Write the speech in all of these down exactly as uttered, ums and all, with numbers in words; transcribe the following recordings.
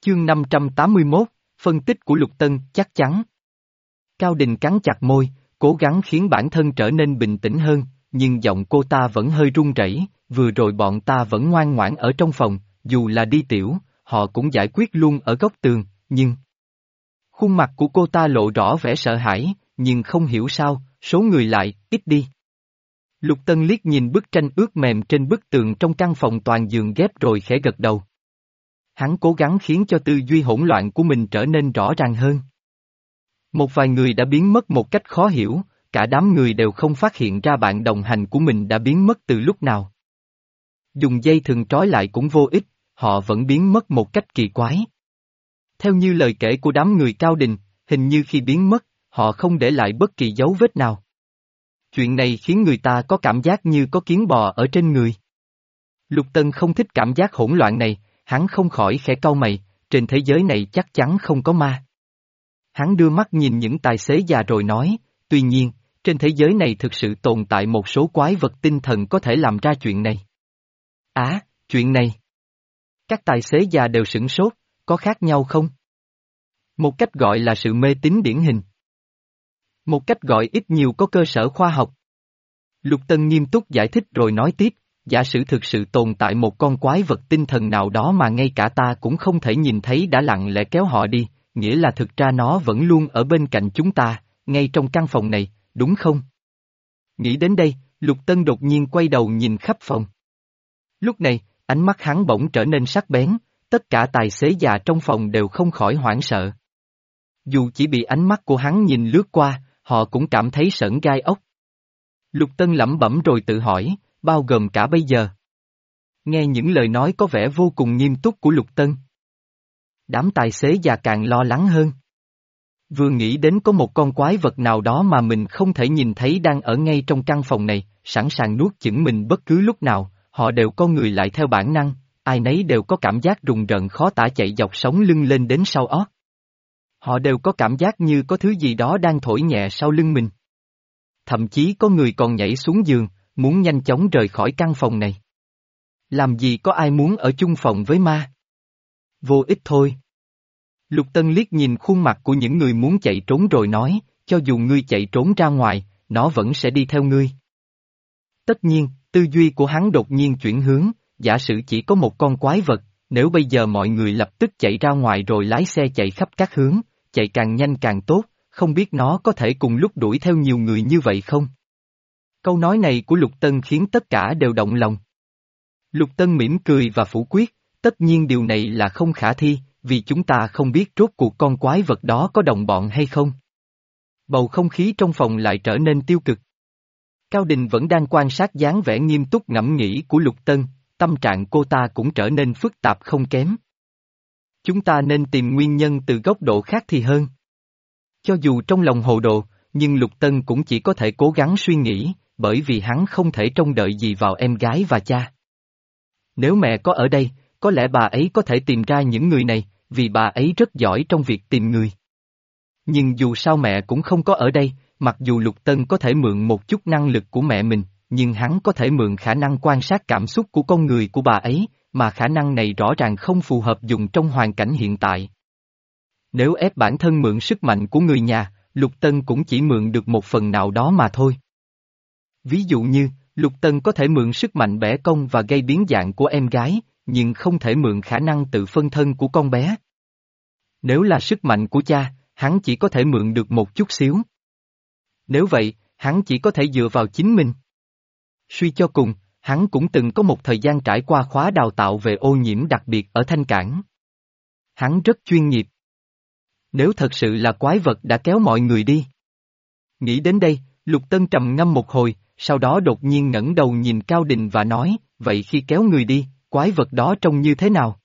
Chương năm trăm tám mươi mốt, phân tích của Lục Tân, chắc chắn. Cao Đình cắn chặt môi, cố gắng khiến bản thân trở nên bình tĩnh hơn, nhưng giọng cô ta vẫn hơi run rẩy. Vừa rồi bọn ta vẫn ngoan ngoãn ở trong phòng, dù là đi tiểu, họ cũng giải quyết luôn ở góc tường, nhưng... Khuôn mặt của cô ta lộ rõ vẻ sợ hãi, nhưng không hiểu sao, số người lại, ít đi. Lục Tân liếc nhìn bức tranh ướt mềm trên bức tường trong căn phòng toàn giường ghép rồi khẽ gật đầu. Hắn cố gắng khiến cho tư duy hỗn loạn của mình trở nên rõ ràng hơn. Một vài người đã biến mất một cách khó hiểu, cả đám người đều không phát hiện ra bạn đồng hành của mình đã biến mất từ lúc nào. Dùng dây thừng trói lại cũng vô ích, họ vẫn biến mất một cách kỳ quái. Theo như lời kể của đám người Cao Đình, hình như khi biến mất, họ không để lại bất kỳ dấu vết nào. Chuyện này khiến người ta có cảm giác như có kiến bò ở trên người. Lục Tân không thích cảm giác hỗn loạn này, hắn không khỏi khẽ cau mày, trên thế giới này chắc chắn không có ma. Hắn đưa mắt nhìn những tài xế già rồi nói, tuy nhiên, trên thế giới này thực sự tồn tại một số quái vật tinh thần có thể làm ra chuyện này. Á, à, chuyện này. Các tài xế già đều sửng sốt, có khác nhau không? Một cách gọi là sự mê tín điển hình. Một cách gọi ít nhiều có cơ sở khoa học. Lục Tân nghiêm túc giải thích rồi nói tiếp, giả sử thực sự tồn tại một con quái vật tinh thần nào đó mà ngay cả ta cũng không thể nhìn thấy đã lặng lẽ kéo họ đi, nghĩa là thực ra nó vẫn luôn ở bên cạnh chúng ta, ngay trong căn phòng này, đúng không? Nghĩ đến đây, Lục Tân đột nhiên quay đầu nhìn khắp phòng. Lúc này, ánh mắt hắn bỗng trở nên sắc bén, tất cả tài xế già trong phòng đều không khỏi hoảng sợ. Dù chỉ bị ánh mắt của hắn nhìn lướt qua, họ cũng cảm thấy sởn gai ốc. Lục Tân lẩm bẩm rồi tự hỏi, bao gồm cả bây giờ. Nghe những lời nói có vẻ vô cùng nghiêm túc của Lục Tân. Đám tài xế già càng lo lắng hơn. Vừa nghĩ đến có một con quái vật nào đó mà mình không thể nhìn thấy đang ở ngay trong căn phòng này, sẵn sàng nuốt chửng mình bất cứ lúc nào, họ đều có người lại theo bản năng, ai nấy đều có cảm giác rùng rợn khó tả chạy dọc sống lưng lên đến sau ót. Họ đều có cảm giác như có thứ gì đó đang thổi nhẹ sau lưng mình. Thậm chí có người còn nhảy xuống giường, muốn nhanh chóng rời khỏi căn phòng này. Làm gì có ai muốn ở chung phòng với ma? Vô ích thôi. Lục Tân liếc nhìn khuôn mặt của những người muốn chạy trốn rồi nói, cho dù ngươi chạy trốn ra ngoài, nó vẫn sẽ đi theo ngươi. Tất nhiên, tư duy của hắn đột nhiên chuyển hướng, giả sử chỉ có một con quái vật, nếu bây giờ mọi người lập tức chạy ra ngoài rồi lái xe chạy khắp các hướng, chạy càng nhanh càng tốt, không biết nó có thể cùng lúc đuổi theo nhiều người như vậy không? Câu nói này của Lục Tân khiến tất cả đều động lòng. Lục Tân mỉm cười và phủ quyết, tất nhiên điều này là không khả thi, vì chúng ta không biết rốt cuộc con quái vật đó có đồng bọn hay không. Bầu không khí trong phòng lại trở nên tiêu cực. Cao Đình vẫn đang quan sát dáng vẻ nghiêm túc ngẫm nghĩ của Lục Tân, tâm trạng cô ta cũng trở nên phức tạp không kém. Chúng ta nên tìm nguyên nhân từ góc độ khác thì hơn. Cho dù trong lòng hồ đồ, nhưng Lục Tân cũng chỉ có thể cố gắng suy nghĩ, bởi vì hắn không thể trông đợi gì vào em gái và cha. Nếu mẹ có ở đây, có lẽ bà ấy có thể tìm ra những người này, vì bà ấy rất giỏi trong việc tìm người. Nhưng dù sao mẹ cũng không có ở đây, mặc dù Lục Tân có thể mượn một chút năng lực của mẹ mình, nhưng hắn có thể mượn khả năng quan sát cảm xúc của con người của bà ấy, mà khả năng này rõ ràng không phù hợp dùng trong hoàn cảnh hiện tại. Nếu ép bản thân mượn sức mạnh của người nhà, Lục Tân cũng chỉ mượn được một phần nào đó mà thôi. Ví dụ như, Lục Tân có thể mượn sức mạnh bẻ cong và gây biến dạng của em gái, nhưng không thể mượn khả năng tự phân thân của con bé. Nếu là sức mạnh của cha, hắn chỉ có thể mượn được một chút xíu. Nếu vậy, hắn chỉ có thể dựa vào chính mình. Suy cho cùng, hắn cũng từng có một thời gian trải qua khóa đào tạo về ô nhiễm đặc biệt ở Thanh Cảng. Hắn rất chuyên nghiệp. Nếu thật sự là quái vật đã kéo mọi người đi. Nghĩ đến đây, Lục Tân trầm ngâm một hồi, sau đó đột nhiên ngẩng đầu nhìn Cao Đình và nói, vậy khi kéo người đi, quái vật đó trông như thế nào?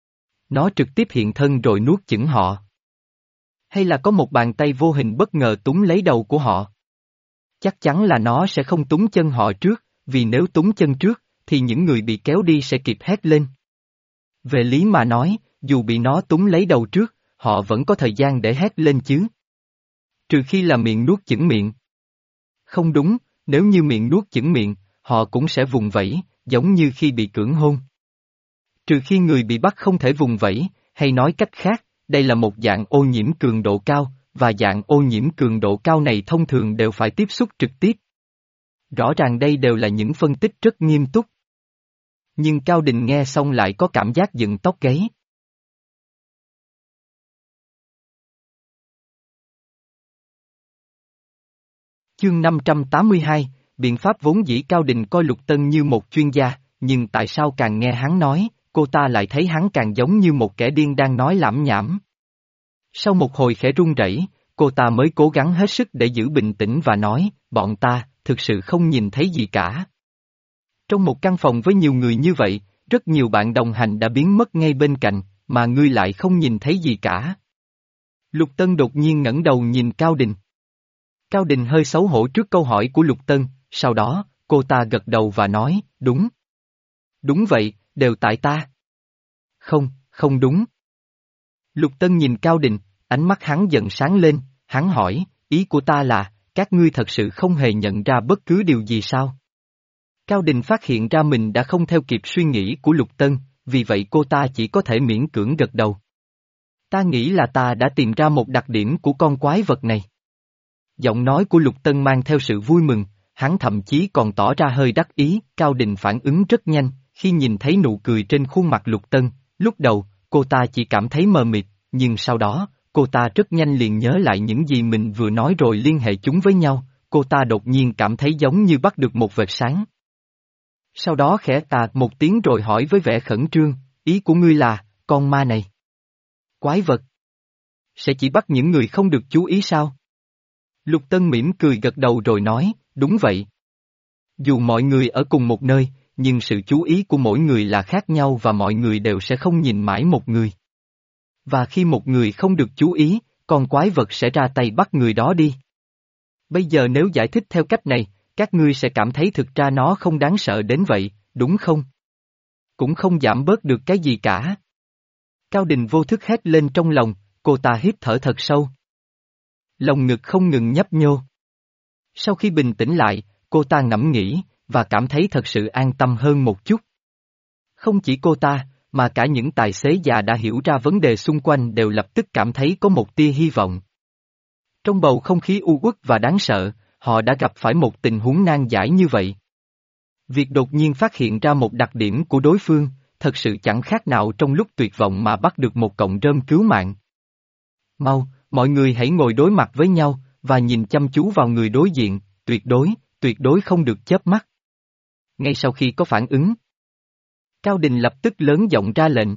Nó trực tiếp hiện thân rồi nuốt chửng họ. Hay là có một bàn tay vô hình bất ngờ túm lấy đầu của họ? Chắc chắn là nó sẽ không túm chân họ trước, vì nếu túm chân trước, thì những người bị kéo đi sẽ kịp hét lên. Về lý mà nói, dù bị nó túm lấy đầu trước, họ vẫn có thời gian để hét lên chứ. Trừ khi là miệng nuốt chửng miệng. Không đúng, nếu như miệng nuốt chửng miệng, họ cũng sẽ vùng vẫy, giống như khi bị cưỡng hôn. Trừ khi người bị bắt không thể vùng vẫy, hay nói cách khác, đây là một dạng ô nhiễm cường độ cao, và dạng ô nhiễm cường độ cao này thông thường đều phải tiếp xúc trực tiếp. Rõ ràng đây đều là những phân tích rất nghiêm túc. Nhưng Cao Đình nghe xong lại có cảm giác dựng tóc gáy. Chương năm trăm tám mươi hai, biện pháp vốn dĩ Cao Đình coi Lục Tân như một chuyên gia, nhưng tại sao càng nghe hắn nói, cô ta lại thấy hắn càng giống như một kẻ điên đang nói lảm nhảm. Sau một hồi khẽ run rẩy, cô ta mới cố gắng hết sức để giữ bình tĩnh và nói, bọn ta, thực sự không nhìn thấy gì cả. Trong một căn phòng với nhiều người như vậy, rất nhiều bạn đồng hành đã biến mất ngay bên cạnh, mà ngươi lại không nhìn thấy gì cả. Lục Tân đột nhiên ngẩng đầu nhìn Cao Đình. Cao Đình hơi xấu hổ trước câu hỏi của Lục Tân, sau đó, cô ta gật đầu và nói, đúng. Đúng vậy, đều tại ta. Không, không đúng. Lục Tân nhìn Cao Đình, ánh mắt hắn dần sáng lên, hắn hỏi, ý của ta là, các ngươi thật sự không hề nhận ra bất cứ điều gì sao? Cao Đình phát hiện ra mình đã không theo kịp suy nghĩ của Lục Tân, vì vậy cô ta chỉ có thể miễn cưỡng gật đầu. Ta nghĩ là ta đã tìm ra một đặc điểm của con quái vật này. Giọng nói của Lục Tân mang theo sự vui mừng, hắn thậm chí còn tỏ ra hơi đắc ý, Cao Đình phản ứng rất nhanh, khi nhìn thấy nụ cười trên khuôn mặt Lục Tân, lúc đầu, cô ta chỉ cảm thấy mờ mịt, nhưng sau đó, cô ta rất nhanh liền nhớ lại những gì mình vừa nói rồi liên hệ chúng với nhau, cô ta đột nhiên cảm thấy giống như bắt được một vệt sáng. Sau đó khẽ tà một tiếng rồi hỏi với vẻ khẩn trương, ý của ngươi là, con ma này. Quái vật. Sẽ chỉ bắt những người không được chú ý sao? Lục Tân mỉm cười gật đầu rồi nói, đúng vậy. Dù mọi người ở cùng một nơi, nhưng sự chú ý của mỗi người là khác nhau và mọi người đều sẽ không nhìn mãi một người. Và khi một người không được chú ý, con quái vật sẽ ra tay bắt người đó đi. Bây giờ nếu giải thích theo cách này, các ngươi sẽ cảm thấy thực ra nó không đáng sợ đến vậy, đúng không? Cũng không giảm bớt được cái gì cả. Cao Đình vô thức hét lên trong lòng, cô ta hít thở thật sâu. Lòng ngực không ngừng nhấp nhô. Sau khi bình tĩnh lại, cô ta ngẫm nghĩ, và cảm thấy thật sự an tâm hơn một chút. Không chỉ cô ta, mà cả những tài xế già đã hiểu ra vấn đề xung quanh đều lập tức cảm thấy có một tia hy vọng. Trong bầu không khí u uất và đáng sợ, họ đã gặp phải một tình huống nan giải như vậy. Việc đột nhiên phát hiện ra một đặc điểm của đối phương, thật sự chẳng khác nào trong lúc tuyệt vọng mà bắt được một cọng rơm cứu mạng. Mau, mọi người hãy ngồi đối mặt với nhau, và nhìn chăm chú vào người đối diện, tuyệt đối, tuyệt đối không được chớp mắt. Ngay sau khi có phản ứng, Cao Đình lập tức lớn giọng ra lệnh.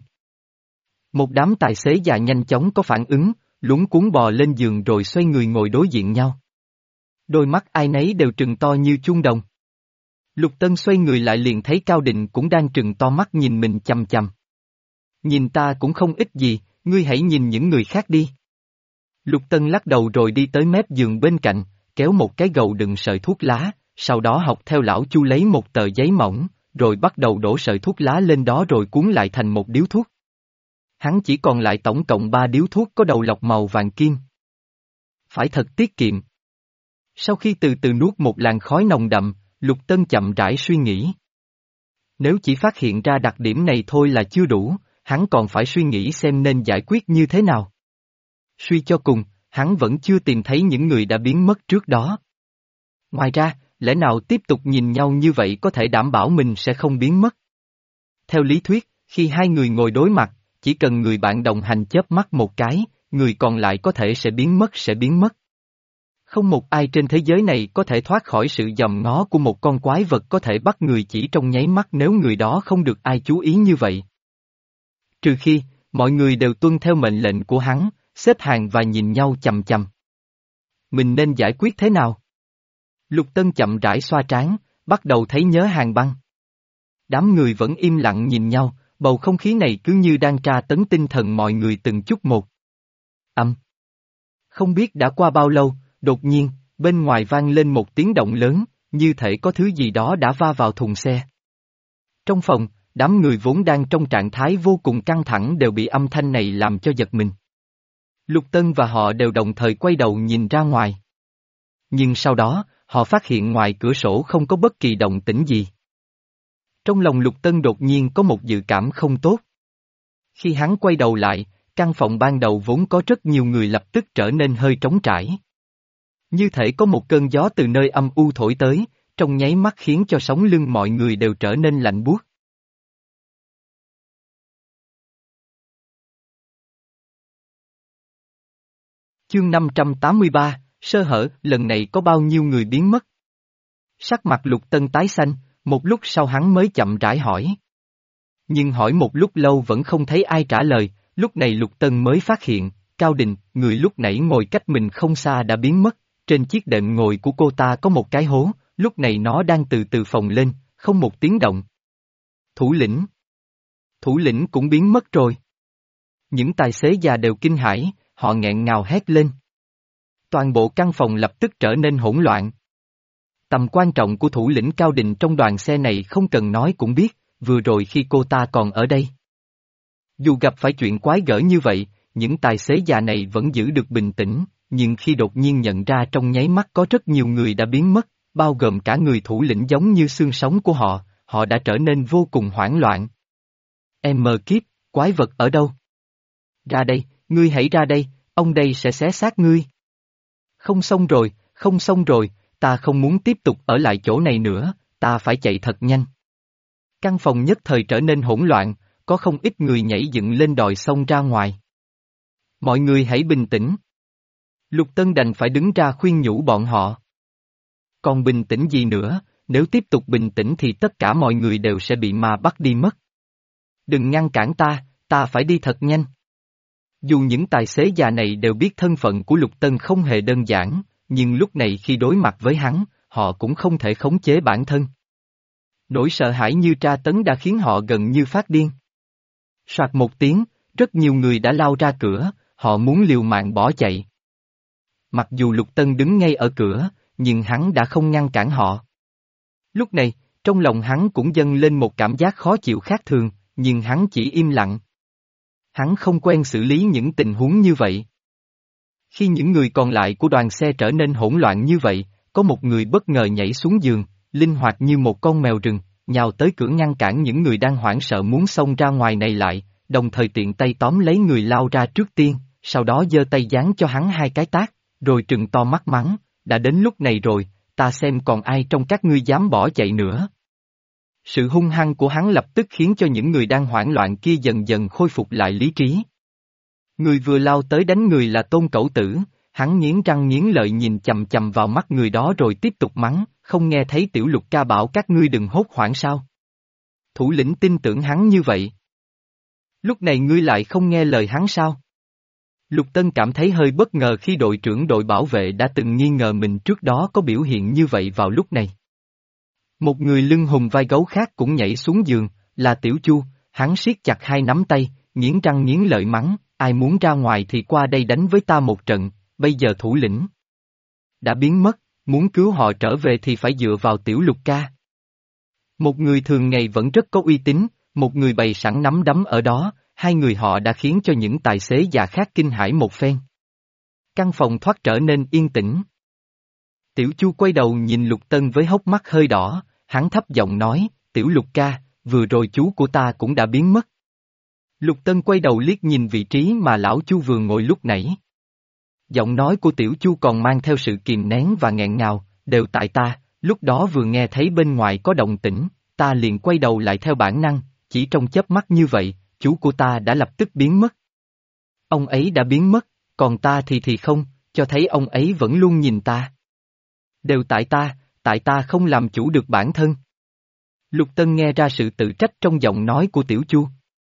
Một đám tài xế già nhanh chóng có phản ứng, luống cuống bò lên giường rồi xoay người ngồi đối diện nhau. Đôi mắt ai nấy đều trừng to như chuông đồng. Lục Tân xoay người lại liền thấy Cao Đình cũng đang trừng to mắt nhìn mình chằm chằm. Nhìn ta cũng không ít gì, ngươi hãy nhìn những người khác đi. Lục Tân lắc đầu rồi đi tới mép giường bên cạnh, kéo một cái gầu đựng sợi thuốc lá, sau đó học theo lão Chu lấy một tờ giấy mỏng, rồi bắt đầu đổ sợi thuốc lá lên đó rồi cuốn lại thành một điếu thuốc. Hắn chỉ còn lại tổng cộng ba điếu thuốc có đầu lọc màu vàng kim. Phải thật tiết kiệm. Sau khi từ từ nuốt một làn khói nồng đậm, Lục Tân chậm rãi suy nghĩ. Nếu chỉ phát hiện ra đặc điểm này thôi là chưa đủ, hắn còn phải suy nghĩ xem nên giải quyết như thế nào. Suy cho cùng, hắn vẫn chưa tìm thấy những người đã biến mất trước đó. Ngoài ra, lẽ nào tiếp tục nhìn nhau như vậy có thể đảm bảo mình sẽ không biến mất? Theo lý thuyết, khi hai người ngồi đối mặt, chỉ cần người bạn đồng hành chớp mắt một cái, người còn lại có thể sẽ biến mất sẽ biến mất. Không một ai trên thế giới này có thể thoát khỏi sự dòm ngó của một con quái vật có thể bắt người chỉ trong nháy mắt nếu người đó không được ai chú ý như vậy. Trừ khi, mọi người đều tuân theo mệnh lệnh của hắn, xếp hàng và nhìn nhau chằm chằm. Mình nên giải quyết thế nào? Lục Tân chậm rãi xoa trán, bắt đầu thấy nhớ Hàn Băng. Đám người vẫn im lặng nhìn nhau, bầu không khí này cứ như đang tra tấn tinh thần mọi người từng chút một. Âm. Không biết đã qua bao lâu, đột nhiên, bên ngoài vang lên một tiếng động lớn, như thể có thứ gì đó đã va vào thùng xe. Trong phòng, đám người vốn đang trong trạng thái vô cùng căng thẳng đều bị âm thanh này làm cho giật mình. Lục Tân và họ đều đồng thời quay đầu nhìn ra ngoài. Nhưng sau đó, họ phát hiện ngoài cửa sổ không có bất kỳ động tĩnh gì. Trong lòng Lục Tân đột nhiên có một dự cảm không tốt. Khi hắn quay đầu lại, căn phòng ban đầu vốn có rất nhiều người lập tức trở nên hơi trống trải. Như thể có một cơn gió từ nơi âm u thổi tới, trong nháy mắt khiến cho sống lưng mọi người đều trở nên lạnh buốt. Chương năm trăm tám mươi ba, sơ hở, lần này có bao nhiêu người biến mất? Sắc mặt Lục Tân tái xanh, một lúc sau hắn mới chậm rãi hỏi. Nhưng hỏi một lúc lâu vẫn không thấy ai trả lời, lúc này Lục Tân mới phát hiện, Cao Đình, người lúc nãy ngồi cách mình không xa đã biến mất, trên chiếc đệm ngồi của cô ta có một cái hố, lúc này nó đang từ từ phồng lên, không một tiếng động. Thủ lĩnh. Thủ lĩnh cũng biến mất rồi. Những tài xế già đều kinh hãi, họ nghẹn ngào hét lên. Toàn bộ căn phòng lập tức trở nên hỗn loạn. Tầm quan trọng của thủ lĩnh Cao Đình trong đoàn xe này không cần nói cũng biết, vừa rồi khi cô ta còn ở đây. Dù gặp phải chuyện quái gở như vậy, những tài xế già này vẫn giữ được bình tĩnh, nhưng khi đột nhiên nhận ra trong nháy mắt có rất nhiều người đã biến mất, bao gồm cả người thủ lĩnh giống như xương sống của họ, họ đã trở nên vô cùng hoảng loạn. Em mờ kiếp, quái vật ở đâu? Ra đây, ngươi hãy ra đây, ông đây sẽ xé xác ngươi. Không xong rồi, không xong rồi, ta không muốn tiếp tục ở lại chỗ này nữa, ta phải chạy thật nhanh. Căn phòng nhất thời trở nên hỗn loạn, có không ít người nhảy dựng lên đòi xông ra ngoài. Mọi người hãy bình tĩnh. Lục Tân đành phải đứng ra khuyên nhủ bọn họ. Còn bình tĩnh gì nữa, nếu tiếp tục bình tĩnh thì tất cả mọi người đều sẽ bị ma bắt đi mất. Đừng ngăn cản ta, ta phải đi thật nhanh. Dù những tài xế già này đều biết thân phận của Lục Tân không hề đơn giản, nhưng lúc này khi đối mặt với hắn, họ cũng không thể khống chế bản thân. Nỗi sợ hãi như tra tấn đã khiến họ gần như phát điên. Soạt một tiếng, rất nhiều người đã lao ra cửa, họ muốn liều mạng bỏ chạy. Mặc dù Lục Tân đứng ngay ở cửa, nhưng hắn đã không ngăn cản họ. Lúc này, trong lòng hắn cũng dâng lên một cảm giác khó chịu khác thường, nhưng hắn chỉ im lặng. Hắn không quen xử lý những tình huống như vậy. Khi những người còn lại của đoàn xe trở nên hỗn loạn như vậy, có một người bất ngờ nhảy xuống giường, linh hoạt như một con mèo rừng, nhào tới cửa ngăn cản những người đang hoảng sợ muốn xông ra ngoài này lại, đồng thời tiện tay tóm lấy người lao ra trước tiên, sau đó giơ tay giáng cho hắn hai cái tát, rồi trừng to mắt mắng, đã đến lúc này rồi, ta xem còn ai trong các ngươi dám bỏ chạy nữa. Sự hung hăng của hắn lập tức khiến cho những người đang hoảng loạn kia dần dần khôi phục lại lý trí. Người vừa lao tới đánh người là Tôn Cẩu Tử, hắn nghiến răng nghiến lợi nhìn chầm chầm vào mắt người đó rồi tiếp tục mắng, không nghe thấy Tiểu Lục ca bảo các ngươi đừng hốt hoảng sao. Thủ lĩnh tin tưởng hắn như vậy. Lúc này ngươi lại không nghe lời hắn sao? Lục Tân cảm thấy hơi bất ngờ khi đội trưởng đội bảo vệ đã từng nghi ngờ mình trước đó có biểu hiện như vậy vào lúc này. Một người lưng hùm vai gấu khác cũng nhảy xuống giường, là Tiểu Chu, hắn siết chặt hai nắm tay, nghiến răng nghiến lợi mắng, ai muốn ra ngoài thì qua đây đánh với ta một trận, bây giờ thủ lĩnh đã biến mất, muốn cứu họ trở về thì phải dựa vào Tiểu Lục ca. Một người thường ngày vẫn rất có uy tín, một người bày sẵn nắm đấm ở đó, hai người họ đã khiến cho những tài xế già khác kinh hãi một phen. Căn phòng thoát trở nên yên tĩnh. Tiểu Chu quay đầu nhìn Lục Tân với hốc mắt hơi đỏ, hắn thấp giọng nói, Tiểu Lục ca, vừa rồi chú của ta cũng đã biến mất. Lục Tân quay đầu liếc nhìn vị trí mà lão Chu vừa ngồi lúc nãy. Giọng nói của Tiểu Chu còn mang theo sự kìm nén và nghẹn ngào, đều tại ta, lúc đó vừa nghe thấy bên ngoài có động tĩnh, ta liền quay đầu lại theo bản năng, chỉ trong chớp mắt như vậy, chú của ta đã lập tức biến mất. Ông ấy đã biến mất, còn ta thì thì không, cho thấy ông ấy vẫn luôn nhìn ta. Đều tại ta, tại ta không làm chủ được bản thân. Lục Tân nghe ra sự tự trách trong giọng nói của Tiểu Chu.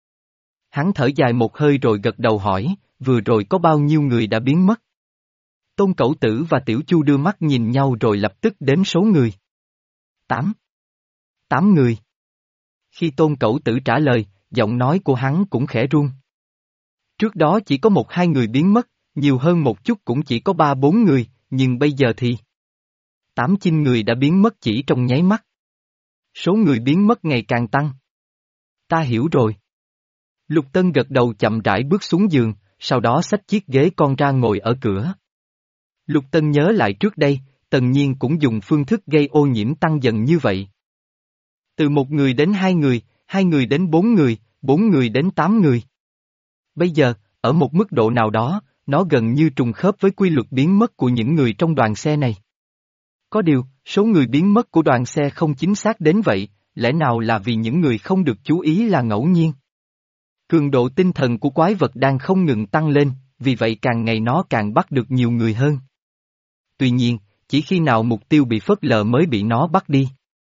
Hắn thở dài một hơi rồi gật đầu hỏi, vừa rồi có bao nhiêu người đã biến mất? Tôn Cẩu Tử và Tiểu Chu đưa mắt nhìn nhau rồi lập tức đếm số người. Tám. Tám người. Khi Tôn Cẩu Tử trả lời, giọng nói của hắn cũng khẽ run. Trước đó chỉ có một hai người biến mất, nhiều hơn một chút cũng chỉ có ba bốn người, nhưng bây giờ thì tám chín người đã biến mất chỉ trong nháy mắt. Số người biến mất ngày càng tăng. Ta hiểu rồi. Lục Tân gật đầu chậm rãi bước xuống giường, sau đó xách chiếc ghế con ra ngồi ở cửa. Lục Tân nhớ lại trước đây, Tần Nhiên cũng dùng phương thức gây ô nhiễm tăng dần như vậy. Từ một người đến hai người, hai người đến bốn người, bốn người đến tám người. Bây giờ, ở một mức độ nào đó, nó gần như trùng khớp với quy luật biến mất của những người trong đoàn xe này. Có điều, số người biến mất của đoàn xe không chính xác đến vậy, lẽ nào là vì những người không được chú ý là ngẫu nhiên? Cường độ tinh thần của quái vật đang không ngừng tăng lên, vì vậy càng ngày nó càng bắt được nhiều người hơn. Tuy nhiên, chỉ khi nào mục tiêu bị phớt lờ mới bị nó bắt đi.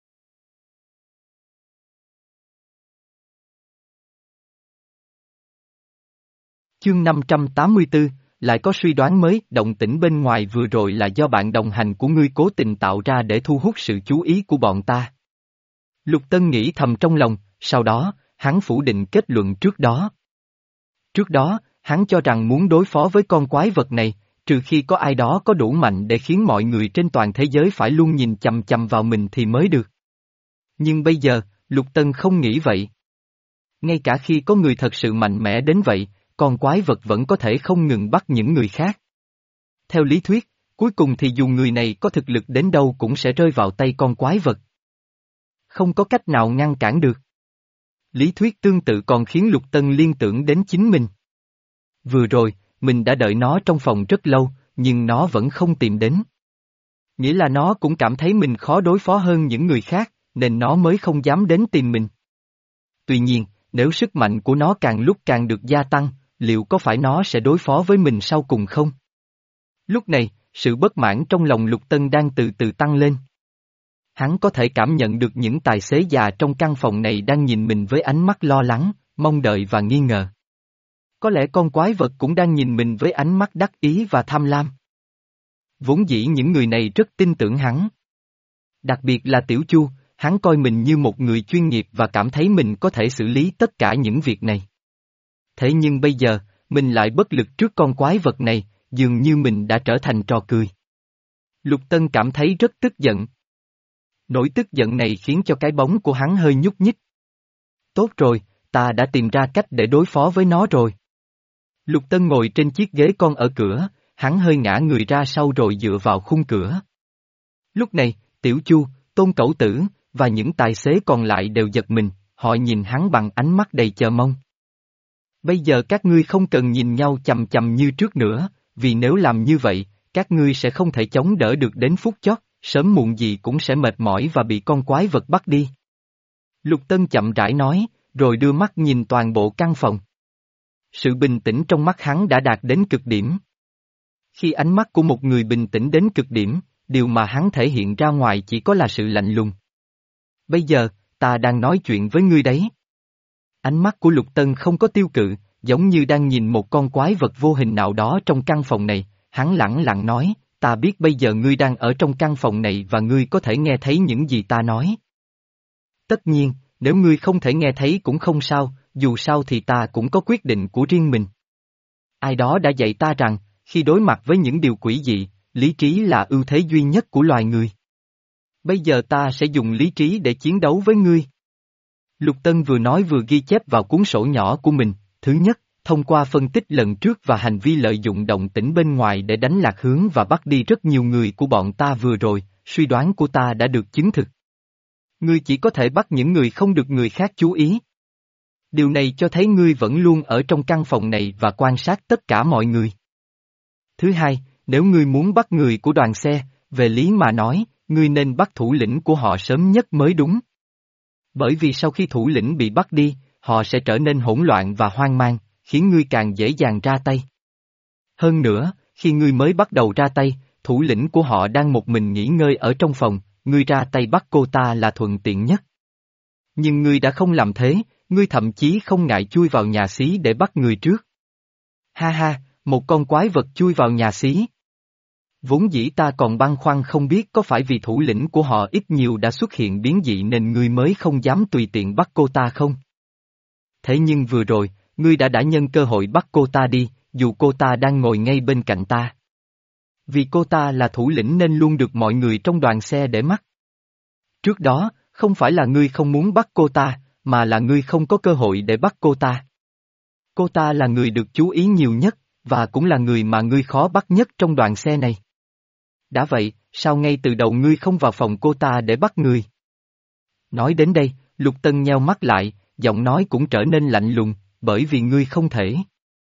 Chương năm trăm tám mươi tư, lại có suy đoán mới, động tĩnh bên ngoài vừa rồi là do bạn đồng hành của ngươi cố tình tạo ra để thu hút sự chú ý của bọn ta. Lục Tân nghĩ thầm trong lòng, sau đó, hắn phủ định kết luận trước đó. Trước đó, hắn cho rằng muốn đối phó với con quái vật này, trừ khi có ai đó có đủ mạnh để khiến mọi người trên toàn thế giới phải luôn nhìn chằm chằm vào mình thì mới được. Nhưng bây giờ, Lục Tân không nghĩ vậy. Ngay cả khi có người thật sự mạnh mẽ đến vậy, con quái vật vẫn có thể không ngừng bắt những người khác. Theo lý thuyết, cuối cùng thì dù người này có thực lực đến đâu cũng sẽ rơi vào tay con quái vật. Không có cách nào ngăn cản được. Lý thuyết tương tự còn khiến Lục Tân liên tưởng đến chính mình. Vừa rồi, mình đã đợi nó trong phòng rất lâu, nhưng nó vẫn không tìm đến. Nghĩa là nó cũng cảm thấy mình khó đối phó hơn những người khác, nên nó mới không dám đến tìm mình. Tuy nhiên, nếu sức mạnh của nó càng lúc càng được gia tăng, liệu có phải nó sẽ đối phó với mình sau cùng không? Lúc này, sự bất mãn trong lòng Lục Tân đang từ từ tăng lên. Hắn có thể cảm nhận được những tài xế già trong căn phòng này đang nhìn mình với ánh mắt lo lắng, mong đợi và nghi ngờ. Có lẽ con quái vật cũng đang nhìn mình với ánh mắt đắc ý và tham lam. Vốn dĩ những người này rất tin tưởng hắn. Đặc biệt là Tiểu Chu, hắn coi mình như một người chuyên nghiệp và cảm thấy mình có thể xử lý tất cả những việc này. Thế nhưng bây giờ, mình lại bất lực trước con quái vật này, dường như mình đã trở thành trò cười. Lục Tân cảm thấy rất tức giận. Nỗi tức giận này khiến cho cái bóng của hắn hơi nhúc nhích. Tốt rồi, ta đã tìm ra cách để đối phó với nó rồi. Lục Tân ngồi trên chiếc ghế con ở cửa, hắn hơi ngã người ra sau rồi dựa vào khung cửa. Lúc này, Tiểu Chu, Tôn Cẩu Tử, và những tài xế còn lại đều giật mình, họ nhìn hắn bằng ánh mắt đầy chờ mong. Bây giờ các ngươi không cần nhìn nhau chằm chằm như trước nữa, vì nếu làm như vậy, các ngươi sẽ không thể chống đỡ được đến phút chót, sớm muộn gì cũng sẽ mệt mỏi và bị con quái vật bắt đi. Lục Tân chậm rãi nói, rồi đưa mắt nhìn toàn bộ căn phòng. Sự bình tĩnh trong mắt hắn đã đạt đến cực điểm. Khi ánh mắt của một người bình tĩnh đến cực điểm, điều mà hắn thể hiện ra ngoài chỉ có là sự lạnh lùng. Bây giờ, ta đang nói chuyện với ngươi đấy. Ánh mắt của Lục Tân không có tiêu cự, giống như đang nhìn một con quái vật vô hình nào đó trong căn phòng này, hắn lẳng lặng nói, ta biết bây giờ ngươi đang ở trong căn phòng này và ngươi có thể nghe thấy những gì ta nói. Tất nhiên, nếu ngươi không thể nghe thấy cũng không sao, dù sao thì ta cũng có quyết định của riêng mình. Ai đó đã dạy ta rằng, khi đối mặt với những điều quỷ dị, lý trí là ưu thế duy nhất của loài người. Bây giờ ta sẽ dùng lý trí để chiến đấu với ngươi. Lục Tân vừa nói vừa ghi chép vào cuốn sổ nhỏ của mình, thứ nhất, thông qua phân tích lần trước và hành vi lợi dụng động tĩnh bên ngoài để đánh lạc hướng và bắt đi rất nhiều người của bọn ta vừa rồi, suy đoán của ta đã được chứng thực. Ngươi chỉ có thể bắt những người không được người khác chú ý. Điều này cho thấy ngươi vẫn luôn ở trong căn phòng này và quan sát tất cả mọi người. Thứ hai, nếu ngươi muốn bắt người của đoàn xe, về lý mà nói, ngươi nên bắt thủ lĩnh của họ sớm nhất mới đúng. Bởi vì sau khi thủ lĩnh bị bắt đi, họ sẽ trở nên hỗn loạn và hoang mang, khiến ngươi càng dễ dàng ra tay. Hơn nữa, khi ngươi mới bắt đầu ra tay, thủ lĩnh của họ đang một mình nghỉ ngơi ở trong phòng, ngươi ra tay bắt cô ta là thuận tiện nhất. Nhưng ngươi đã không làm thế, ngươi thậm chí không ngại chui vào nhà xí để bắt người trước. Ha ha, một con quái vật chui vào nhà xí. Vốn dĩ ta còn băn khoăn không biết có phải vì thủ lĩnh của họ ít nhiều đã xuất hiện biến dị nên ngươi mới không dám tùy tiện bắt cô ta không? Thế nhưng vừa rồi, ngươi đã đã nhân cơ hội bắt cô ta đi, dù cô ta đang ngồi ngay bên cạnh ta. Vì cô ta là thủ lĩnh nên luôn được mọi người trong đoàn xe để mắt. Trước đó, không phải là ngươi không muốn bắt cô ta, mà là ngươi không có cơ hội để bắt cô ta. Cô ta là người được chú ý nhiều nhất, và cũng là người mà ngươi khó bắt nhất trong đoàn xe này. Đã vậy, sao ngay từ đầu ngươi không vào phòng cô ta để bắt người? Nói đến đây, Lục Tân nheo mắt lại, giọng nói cũng trở nên lạnh lùng, bởi vì ngươi không thể.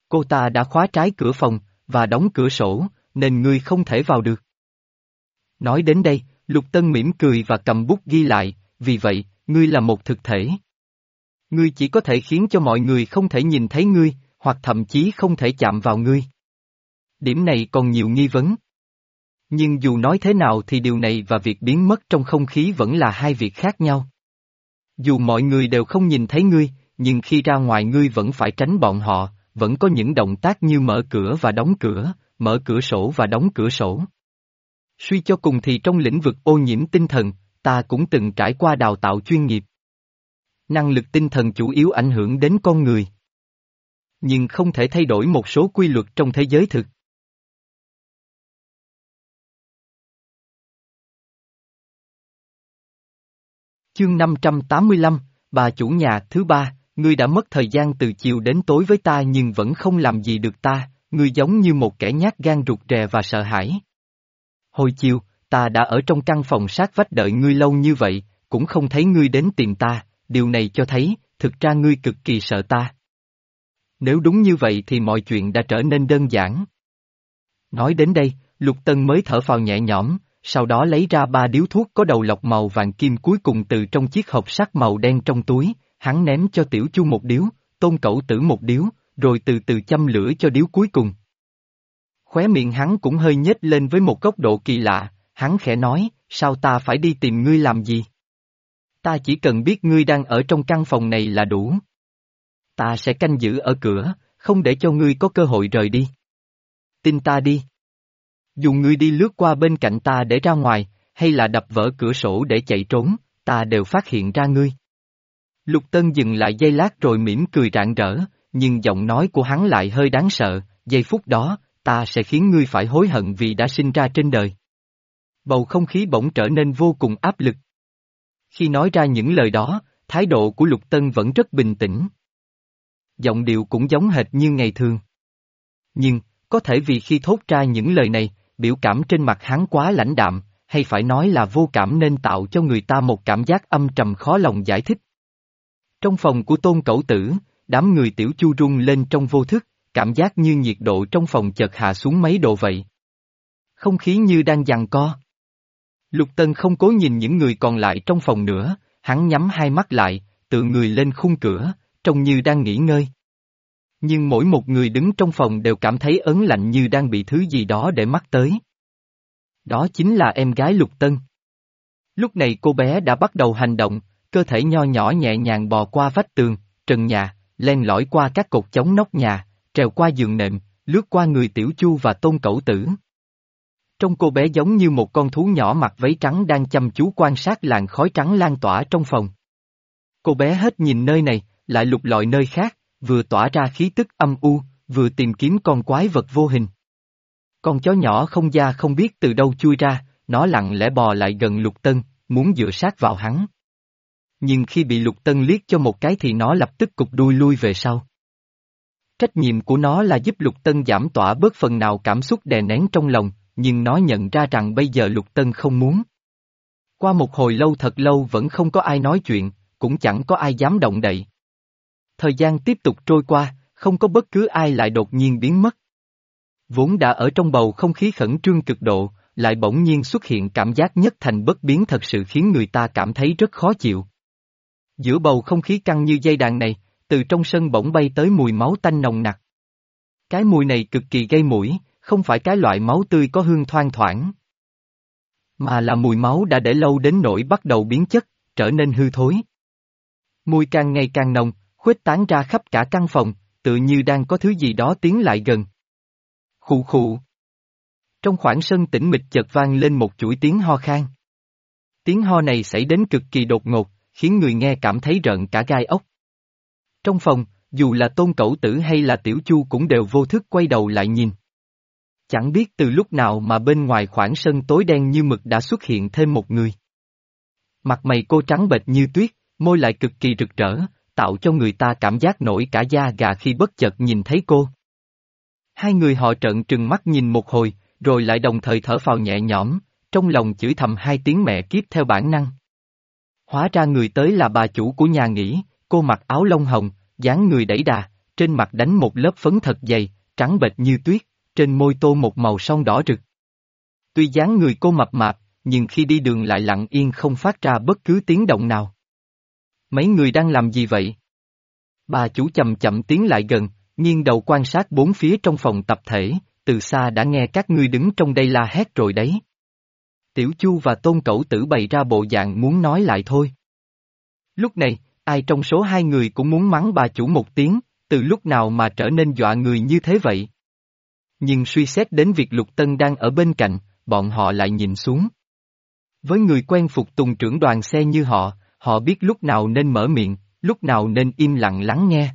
Cô ta đã khóa trái cửa phòng, và đóng cửa sổ, nên ngươi không thể vào được. Nói đến đây, Lục Tân mỉm cười và cầm bút ghi lại, vì vậy, ngươi là một thực thể. Ngươi chỉ có thể khiến cho mọi người không thể nhìn thấy ngươi, hoặc thậm chí không thể chạm vào ngươi. Điểm này còn nhiều nghi vấn. Nhưng dù nói thế nào thì điều này và việc biến mất trong không khí vẫn là hai việc khác nhau. Dù mọi người đều không nhìn thấy ngươi, nhưng khi ra ngoài ngươi vẫn phải tránh bọn họ, vẫn có những động tác như mở cửa và đóng cửa, mở cửa sổ và đóng cửa sổ. Suy cho cùng thì trong lĩnh vực ô nhiễm tinh thần, ta cũng từng trải qua đào tạo chuyên nghiệp. Năng lực tinh thần chủ yếu ảnh hưởng đến con người, nhưng không thể thay đổi một số quy luật trong thế giới thực. Chương năm trăm tám mươi lăm, bà chủ nhà thứ ba, ngươi đã mất thời gian từ chiều đến tối với ta nhưng vẫn không làm gì được ta, ngươi giống như một kẻ nhát gan rụt rè và sợ hãi. Hồi chiều, ta đã ở trong căn phòng sát vách đợi ngươi lâu như vậy, cũng không thấy ngươi đến tìm ta, điều này cho thấy, thực ra ngươi cực kỳ sợ ta. Nếu đúng như vậy thì mọi chuyện đã trở nên đơn giản. Nói đến đây, Lục Tân mới thở phào nhẹ nhõm, sau đó lấy ra ba điếu thuốc có đầu lọc màu vàng kim cuối cùng từ trong chiếc hộp sắt màu đen trong túi, hắn ném cho Tiểu Chu một điếu, Tôn Cẩu Tử một điếu, rồi từ từ châm lửa cho điếu cuối cùng. Khóe miệng hắn cũng hơi nhếch lên với một góc độ kỳ lạ, hắn khẽ nói, sao ta phải đi tìm ngươi làm gì? Ta chỉ cần biết ngươi đang ở trong căn phòng này là đủ. Ta sẽ canh giữ ở cửa, không để cho ngươi có cơ hội rời đi. Tin ta đi. Dù ngươi đi lướt qua bên cạnh ta để ra ngoài, hay là đập vỡ cửa sổ để chạy trốn, ta đều phát hiện ra ngươi. Lục Tân dừng lại giây lát rồi mỉm cười rạng rỡ, nhưng giọng nói của hắn lại hơi đáng sợ, giây phút đó, ta sẽ khiến ngươi phải hối hận vì đã sinh ra trên đời. Bầu không khí bỗng trở nên vô cùng áp lực. Khi nói ra những lời đó, thái độ của Lục Tân vẫn rất bình tĩnh. Giọng điệu cũng giống hệt như ngày thường. Nhưng, có thể vì khi thốt ra những lời này, biểu cảm trên mặt hắn quá lãnh đạm, hay phải nói là vô cảm nên tạo cho người ta một cảm giác âm trầm khó lòng giải thích. Trong phòng của Tôn Cẩu Tử, đám người Tiểu Chu rung lên trong vô thức, cảm giác như nhiệt độ trong phòng chợt hạ xuống mấy độ vậy. Không khí như đang giằng co. Lục Tân không cố nhìn những người còn lại trong phòng nữa, hắn nhắm hai mắt lại, tựa người lên khung cửa, trông như đang nghỉ ngơi. Nhưng mỗi một người đứng trong phòng đều cảm thấy ớn lạnh như đang bị thứ gì đó để mắt tới. Đó chính là em gái Lục Tân. Lúc này cô bé đã bắt đầu hành động, cơ thể nho nhỏ nhẹ nhàng bò qua vách tường, trần nhà, len lỏi qua các cột chống nóc nhà, trèo qua giường nệm, lướt qua người Tiểu Chu và Tôn Cẩu Tử. Trông cô bé giống như một con thú nhỏ mặc váy trắng đang chăm chú quan sát làn khói trắng lan tỏa trong phòng. Cô bé hết nhìn nơi này, lại lục lọi nơi khác, vừa tỏa ra khí tức âm u, vừa tìm kiếm con quái vật vô hình. Con chó nhỏ không da không biết từ đâu chui ra, nó lặng lẽ bò lại gần Lục Tân, muốn dựa sát vào hắn. Nhưng khi bị Lục Tân liếc cho một cái thì nó lập tức cụp đuôi lui về sau. Trách nhiệm của nó là giúp Lục Tân giảm tỏa bớt phần nào cảm xúc đè nén trong lòng, nhưng nó nhận ra rằng bây giờ Lục Tân không muốn. Qua một hồi lâu thật lâu vẫn không có ai nói chuyện, cũng chẳng có ai dám động đậy. Thời gian tiếp tục trôi qua, không có bất cứ ai lại đột nhiên biến mất. Vốn đã ở trong bầu không khí khẩn trương cực độ, lại bỗng nhiên xuất hiện cảm giác nhất thành bất biến thật sự khiến người ta cảm thấy rất khó chịu. Giữa bầu không khí căng như dây đàn này, từ trong sân bỗng bay tới mùi máu tanh nồng nặc. Cái mùi này cực kỳ gây mũi, không phải cái loại máu tươi có hương thoang thoảng, mà là mùi máu đã để lâu đến nỗi bắt đầu biến chất, trở nên hư thối. Mùi càng ngày càng nồng, khuếch tán ra khắp cả căn phòng, tự như đang có thứ gì đó tiến lại gần. Khụ khụ. Trong khoảng sân tĩnh mịch chợt vang lên một chuỗi tiếng ho khan. Tiếng ho này xảy đến cực kỳ đột ngột, khiến người nghe cảm thấy rợn cả gai ốc. Trong phòng, dù là Tôn Cẩu Tử hay là Tiểu Chu cũng đều vô thức quay đầu lại nhìn. Chẳng biết từ lúc nào mà bên ngoài khoảng sân tối đen như mực đã xuất hiện thêm một người. Mặt mày cô trắng bệch như tuyết, môi lại cực kỳ rực rỡ, tạo cho người ta cảm giác nổi cả da gà khi bất chợt nhìn thấy cô. Hai người họ trợn trừng mắt nhìn một hồi, rồi lại đồng thời thở phào nhẹ nhõm, trong lòng chửi thầm hai tiếng mẹ kiếp theo bản năng. Hóa ra người tới là bà chủ của nhà nghỉ, cô mặc áo lông hồng, dáng người đẩy đà, trên mặt đánh một lớp phấn thật dày, trắng bệch như tuyết, trên môi tô một màu son đỏ rực. Tuy dáng người cô mập mạp, nhưng khi đi đường lại lặng yên không phát ra bất cứ tiếng động nào. Mấy người đang làm gì vậy? Bà chủ chậm chậm tiến lại gần, nghiêng đầu quan sát bốn phía trong phòng tập thể, từ xa đã nghe các ngươi đứng trong đây la hét rồi đấy. Tiểu Chu và Tôn Cẩu Tử bày ra bộ dạng muốn nói lại thôi. Lúc này, ai trong số hai người cũng muốn mắng bà chủ một tiếng, từ lúc nào mà trở nên dọa người như thế vậy? Nhưng suy xét đến việc Lục Tân đang ở bên cạnh, bọn họ lại nhìn xuống. Với người quen phục tùng trưởng đoàn xe như họ, họ biết lúc nào nên mở miệng, lúc nào nên im lặng lắng nghe.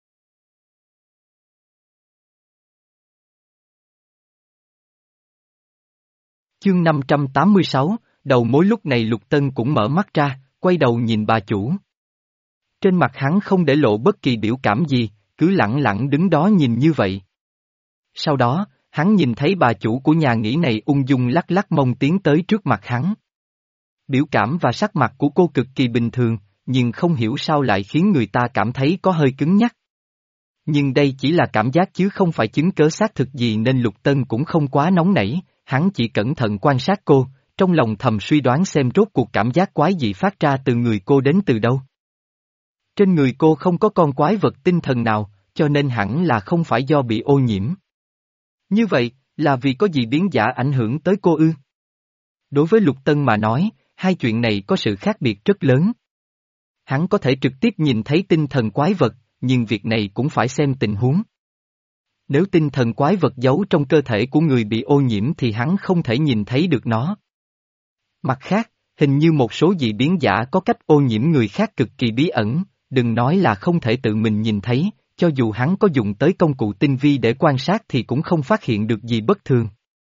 Chương năm trăm tám mươi sáu, đầu mối. Lúc này Lục Tân cũng mở mắt ra, quay đầu nhìn bà chủ. Trên mặt hắn không để lộ bất kỳ biểu cảm gì, cứ lẳng lặng đứng đó nhìn như vậy. Sau đó, hắn nhìn thấy bà chủ của nhà nghỉ này ung dung lắc lắc mông tiến tới trước mặt hắn. Biểu cảm và sắc mặt của cô cực kỳ bình thường, nhưng không hiểu sao lại khiến người ta cảm thấy có hơi cứng nhắc. Nhưng đây chỉ là cảm giác chứ không phải chứng cớ xác thực gì nên Lục Tân cũng không quá nóng nảy, hắn chỉ cẩn thận quan sát cô, trong lòng thầm suy đoán xem rốt cuộc cảm giác quái dị phát ra từ người cô đến từ đâu. Trên người cô không có con quái vật tinh thần nào, cho nên hẳn là không phải do bị ô nhiễm. Như vậy, là vì có gì biến giả ảnh hưởng tới cô ư? Đối với Lục Tân mà nói, hai chuyện này có sự khác biệt rất lớn. Hắn có thể trực tiếp nhìn thấy tinh thần quái vật, nhưng việc này cũng phải xem tình huống. Nếu tinh thần quái vật giấu trong cơ thể của người bị ô nhiễm thì hắn không thể nhìn thấy được nó. Mặt khác, hình như một số dị biến giả có cách ô nhiễm người khác cực kỳ bí ẩn, đừng nói là không thể tự mình nhìn thấy, cho dù hắn có dùng tới công cụ tinh vi để quan sát thì cũng không phát hiện được gì bất thường.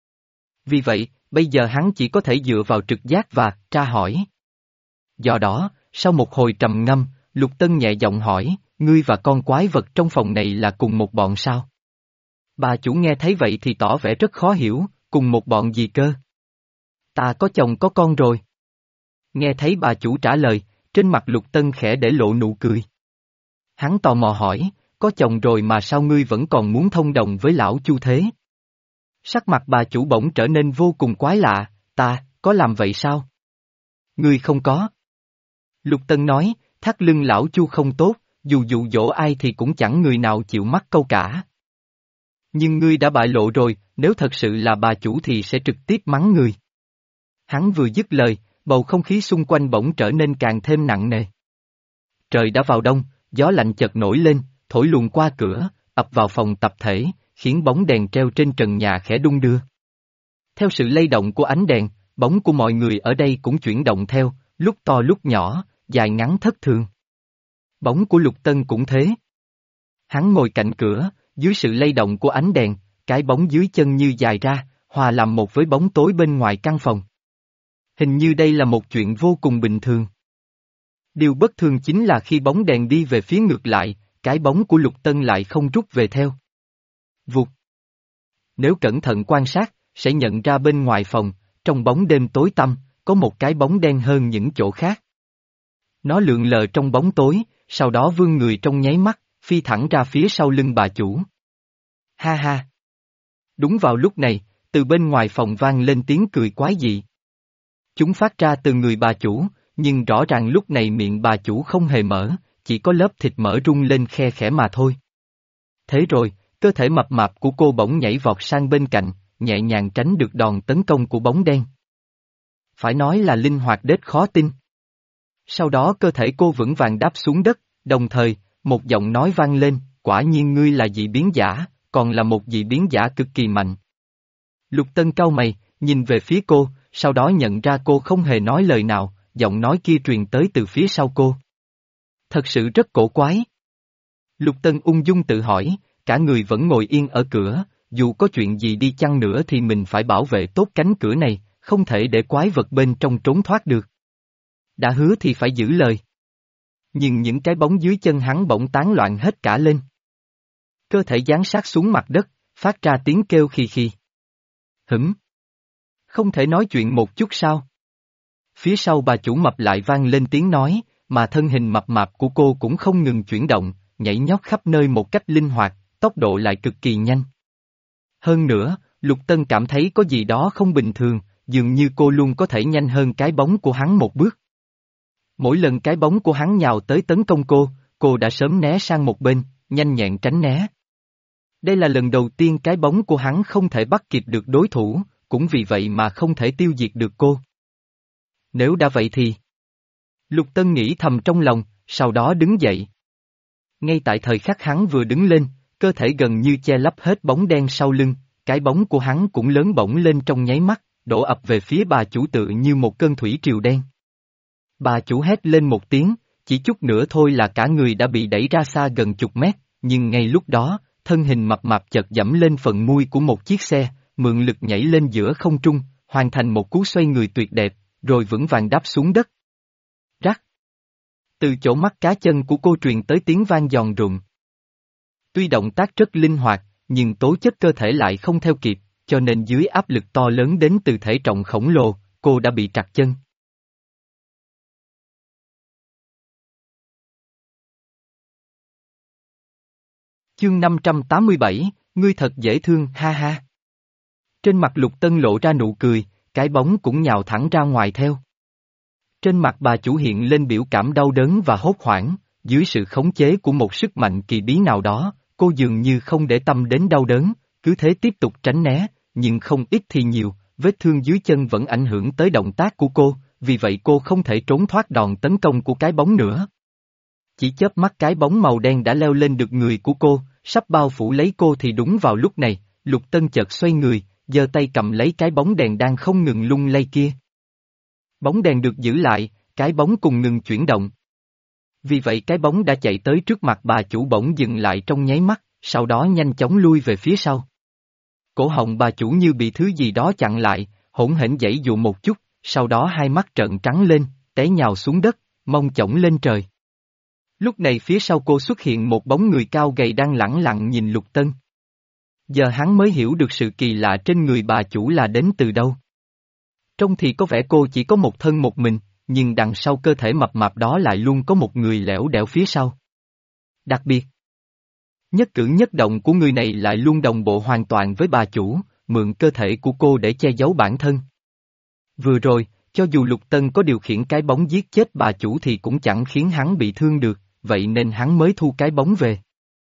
Vì vậy, bây giờ hắn chỉ có thể dựa vào trực giác và tra hỏi. Do đó, sau một hồi trầm ngâm, Lục Tân nhẹ giọng hỏi, ngươi và con quái vật trong phòng này là cùng một bọn sao? Bà chủ nghe thấy vậy thì tỏ vẻ rất khó hiểu, cùng một bọn gì cơ? Ta có chồng có con rồi. Nghe thấy bà chủ trả lời, trên mặt Lục Tân khẽ để lộ nụ cười. Hắn tò mò hỏi, có chồng rồi mà sao ngươi vẫn còn muốn thông đồng với lão Chu thế? Sắc mặt bà chủ bỗng trở nên vô cùng quái lạ, ta, có làm vậy sao? Ngươi không có. Lục Tân nói, thắt lưng lão Chu không tốt, dù dụ dỗ ai thì cũng chẳng người nào chịu mắc câu cả. Nhưng ngươi đã bại lộ rồi, nếu thật sự là bà chủ thì sẽ trực tiếp mắng người. Hắn vừa dứt lời, bầu không khí xung quanh bỗng trở nên càng thêm nặng nề. Trời đã vào đông, gió lạnh chợt nổi lên, thổi luồn qua cửa, ập vào phòng tập thể, khiến bóng đèn treo trên trần nhà khẽ đung đưa. Theo sự lay động của ánh đèn, bóng của mọi người ở đây cũng chuyển động theo, lúc to lúc nhỏ, dài ngắn thất thường. Bóng của Lục Tân cũng thế. Hắn ngồi cạnh cửa, dưới sự lay động của ánh đèn, cái bóng dưới chân như dài ra, hòa làm một với bóng tối bên ngoài căn phòng. Hình như đây là một chuyện vô cùng bình thường. Điều bất thường chính là khi bóng đèn đi về phía ngược lại, cái bóng của Lục Tân lại không rút về theo. Vụt. Nếu cẩn thận quan sát, sẽ nhận ra bên ngoài phòng, trong bóng đêm tối tăm, có một cái bóng đen hơn những chỗ khác. Nó lượn lờ trong bóng tối, sau đó vươn người trong nháy mắt, phi thẳng ra phía sau lưng bà chủ. Ha ha! Đúng vào lúc này, từ bên ngoài phòng vang lên tiếng cười quái dị. Chúng phát ra từ người bà chủ, nhưng rõ ràng lúc này miệng bà chủ không hề mở, chỉ có lớp thịt mỡ rung lên khe khẽ mà thôi. Thế rồi, cơ thể mập mạp của cô bỗng nhảy vọt sang bên cạnh, nhẹ nhàng tránh được đòn tấn công của bóng đen. Phải nói là linh hoạt đến khó tin. Sau đó cơ thể cô vững vàng đáp xuống đất, đồng thời, một giọng nói vang lên, quả nhiên ngươi là dị biến giả, còn là một dị biến giả cực kỳ mạnh. Lục Tân cau mày, nhìn về phía cô, sau đó nhận ra cô không hề nói lời nào, giọng nói kia truyền tới từ phía sau cô. Thật sự rất cổ quái. Lục Tân ung dung tự hỏi, cả người vẫn ngồi yên ở cửa, dù có chuyện gì đi chăng nữa thì mình phải bảo vệ tốt cánh cửa này, không thể để quái vật bên trong trốn thoát được. Đã hứa thì phải giữ lời. Nhưng những cái bóng dưới chân hắn bỗng tán loạn hết cả lên. Cơ thể giáng sát xuống mặt đất, phát ra tiếng kêu khì khì. Hửm? Không thể nói chuyện một chút sao? Phía sau bà chủ mập lại vang lên tiếng nói, mà thân hình mập mạp của cô cũng không ngừng chuyển động, nhảy nhót khắp nơi một cách linh hoạt, tốc độ lại cực kỳ nhanh. Hơn nữa, Lục Tân cảm thấy có gì đó không bình thường, dường như cô luôn có thể nhanh hơn cái bóng của hắn một bước. Mỗi lần cái bóng của hắn nhào tới tấn công cô, cô đã sớm né sang một bên, nhanh nhẹn tránh né. Đây là lần đầu tiên cái bóng của hắn không thể bắt kịp được đối thủ, cũng vì vậy mà không thể tiêu diệt được cô. Nếu đã vậy thì... Lục Tân nghĩ thầm trong lòng, sau đó đứng dậy. Ngay tại thời khắc hắn vừa đứng lên, cơ thể gần như che lấp hết bóng đen sau lưng, cái bóng của hắn cũng lớn bổng lên trong nháy mắt, đổ ập về phía bà chủ tự như một cơn thủy triều đen. Bà chủ hét lên một tiếng, chỉ chút nữa thôi là cả người đã bị đẩy ra xa gần chục mét, nhưng ngay lúc đó, thân hình mập mạp chợt giẫm lên phần mui của một chiếc xe, mượn lực nhảy lên giữa không trung, hoàn thành một cú xoay người tuyệt đẹp, rồi vững vàng đáp xuống đất. Rắc. Từ chỗ mắt cá chân của cô truyền tới tiếng vang giòn rụng. Tuy động tác rất linh hoạt, nhưng tố chất cơ thể lại không theo kịp, cho nên dưới áp lực to lớn đến từ thể trọng khổng lồ, cô đã bị trặc chân. Chương năm trăm tám mươi bảy, ngươi thật dễ thương, ha ha. Trên mặt Lục Tân lộ ra nụ cười, cái bóng cũng nhào thẳng ra ngoài theo. Trên mặt bà chủ hiện lên biểu cảm đau đớn và hốt hoảng, dưới sự khống chế của một sức mạnh kỳ bí nào đó, cô dường như không để tâm đến đau đớn, cứ thế tiếp tục tránh né, nhưng không ít thì nhiều, vết thương dưới chân vẫn ảnh hưởng tới động tác của cô, vì vậy cô không thể trốn thoát đòn tấn công của cái bóng nữa. Chỉ chớp mắt cái bóng màu đen đã leo lên được người của cô, sắp bao phủ lấy cô thì đúng vào lúc này, Lục Tân chợt xoay người, giơ tay cầm lấy cái bóng đèn đang không ngừng lung lay kia. Bóng đèn được giữ lại, cái bóng cùng ngừng chuyển động. Vì vậy cái bóng đã chạy tới trước mặt bà chủ bỗng dừng lại trong nháy mắt, sau đó nhanh chóng lui về phía sau. Cổ họng bà chủ như bị thứ gì đó chặn lại, hỗn hển giãy dụ một chút, sau đó hai mắt trợn trắng lên, té nhào xuống đất, mông chổng lên trời. Lúc này phía sau cô xuất hiện một bóng người cao gầy đang lẳng lặng nhìn Lục Tân. Giờ hắn mới hiểu được sự kỳ lạ trên người bà chủ là đến từ đâu. Trông thì có vẻ cô chỉ có một thân một mình, nhưng đằng sau cơ thể mập mạp đó lại luôn có một người lẻo đẻo phía sau. Đặc biệt, nhất cử nhất động của người này lại luôn đồng bộ hoàn toàn với bà chủ, mượn cơ thể của cô để che giấu bản thân. Vừa rồi, cho dù Lục Tân có điều khiển cái bóng giết chết bà chủ thì cũng chẳng khiến hắn bị thương được, vậy nên hắn mới thu cái bóng về.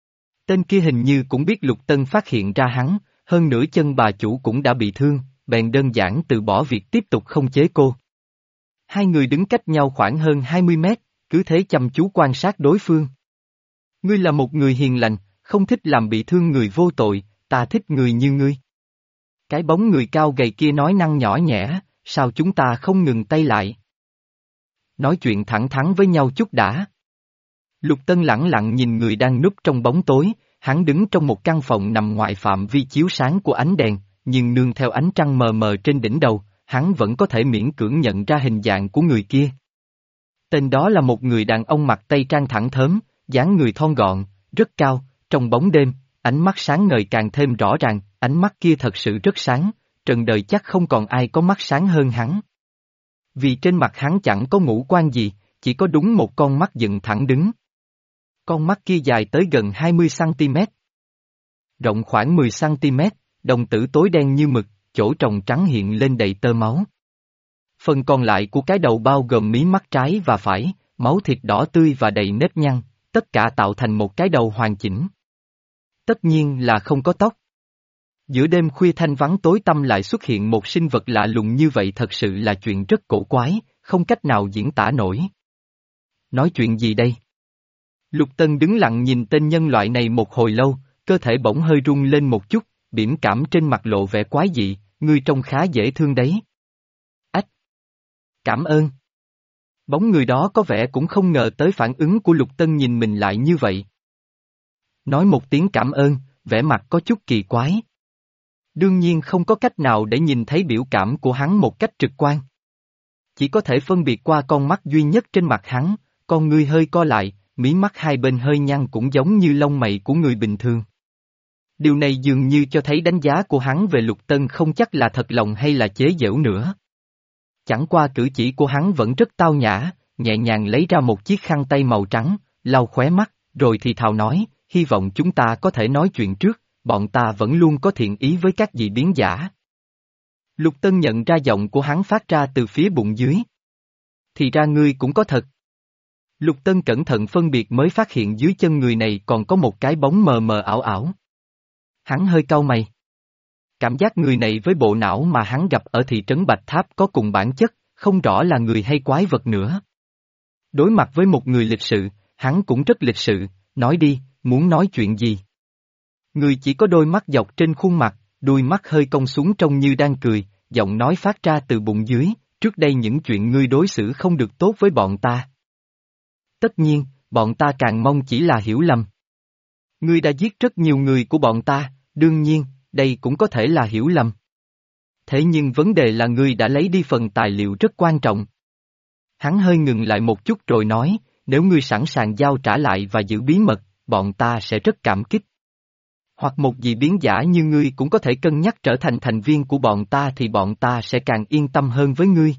Tên kia hình như cũng biết Lục Tân phát hiện ra hắn, hơn nữa chân bà chủ cũng đã bị thương, bèn đơn giản từ bỏ việc tiếp tục không chế cô. Hai người đứng cách nhau khoảng hơn hai mươi mét, cứ thế chăm chú quan sát đối phương. Ngươi là một người hiền lành, không thích làm bị thương người vô tội, ta thích người như ngươi. Cái bóng người cao gầy kia nói năng nhỏ nhẹ, sao chúng ta không ngừng tay lại? Nói chuyện thẳng thắn với nhau chút đã. Lục Tân lẳng lặng nhìn người đang núp trong bóng tối, hắn đứng trong một căn phòng nằm ngoài phạm vi chiếu sáng của ánh đèn, nhưng nương theo ánh trăng mờ mờ trên đỉnh đầu, hắn vẫn có thể miễn cưỡng nhận ra hình dạng của người kia. Tên đó là một người đàn ông mặc tây trang thẳng thớm, dáng người thon gọn, rất cao, trong bóng đêm, ánh mắt sáng ngời càng thêm rõ ràng, ánh mắt kia thật sự rất sáng, trần đời chắc không còn ai có mắt sáng hơn hắn. Vì trên mặt hắn chẳng có ngũ quan gì, chỉ có đúng một con mắt dựng thẳng đứng. Con mắt kia dài tới gần hai mươi xăng-ti-mét. Rộng khoảng mười xăng-ti-mét, đồng tử tối đen như mực, chỗ tròng trắng hiện lên đầy tơ máu. Phần còn lại của cái đầu bao gồm mí mắt trái và phải, máu thịt đỏ tươi và đầy nếp nhăn, tất cả tạo thành một cái đầu hoàn chỉnh. Tất nhiên là không có tóc. Giữa đêm khuya thanh vắng tối tăm lại xuất hiện một sinh vật lạ lùng như vậy thật sự là chuyện rất cổ quái, không cách nào diễn tả nổi. Nói chuyện gì đây? Lục Tân đứng lặng nhìn tên nhân loại này một hồi lâu, cơ thể bỗng hơi rung lên một chút, bỉm cảm trên mặt lộ vẻ quái dị, ngươi trông khá dễ thương đấy. Ách! Cảm ơn! Bóng người đó có vẻ cũng không ngờ tới phản ứng của Lục Tân nhìn mình lại như vậy. Nói một tiếng cảm ơn, vẻ mặt có chút kỳ quái. Đương nhiên không có cách nào để nhìn thấy biểu cảm của hắn một cách trực quan. Chỉ có thể phân biệt qua con mắt duy nhất trên mặt hắn, con ngươi hơi co lại, mí mắt hai bên hơi nhăn cũng giống như lông mày của người bình thường. Điều này dường như cho thấy đánh giá của hắn về Lục Tân không chắc là thật lòng hay là chế giễu nữa. Chẳng qua cử chỉ của hắn vẫn rất tao nhã, nhẹ nhàng lấy ra một chiếc khăn tay màu trắng, lau khóe mắt, rồi thì thào nói, hy vọng chúng ta có thể nói chuyện trước, bọn ta vẫn luôn có thiện ý với các dị biến giả. Lục Tân nhận ra giọng của hắn phát ra từ phía bụng dưới. Thì ra ngươi cũng có thật. Lục Tân cẩn thận phân biệt mới phát hiện dưới chân người này còn có một cái bóng mờ mờ ảo ảo. Hắn hơi cau mày. Cảm giác người này với bộ não mà hắn gặp ở thị trấn Bạch Tháp có cùng bản chất, không rõ là người hay quái vật nữa. Đối mặt với một người lịch sự, hắn cũng rất lịch sự, nói đi, muốn nói chuyện gì? Người chỉ có đôi mắt dọc trên khuôn mặt, đuôi mắt hơi cong xuống trông như đang cười, giọng nói phát ra từ bụng dưới, trước đây những chuyện ngươi đối xử không được tốt với bọn ta. Tất nhiên, bọn ta càng mong chỉ là hiểu lầm. Ngươi đã giết rất nhiều người của bọn ta, đương nhiên, đây cũng có thể là hiểu lầm. Thế nhưng vấn đề là ngươi đã lấy đi phần tài liệu rất quan trọng. Hắn hơi ngừng lại một chút rồi nói, nếu ngươi sẵn sàng giao trả lại và giữ bí mật, bọn ta sẽ rất cảm kích. Hoặc một dị biến giả như ngươi cũng có thể cân nhắc trở thành thành viên của bọn ta thì bọn ta sẽ càng yên tâm hơn với ngươi.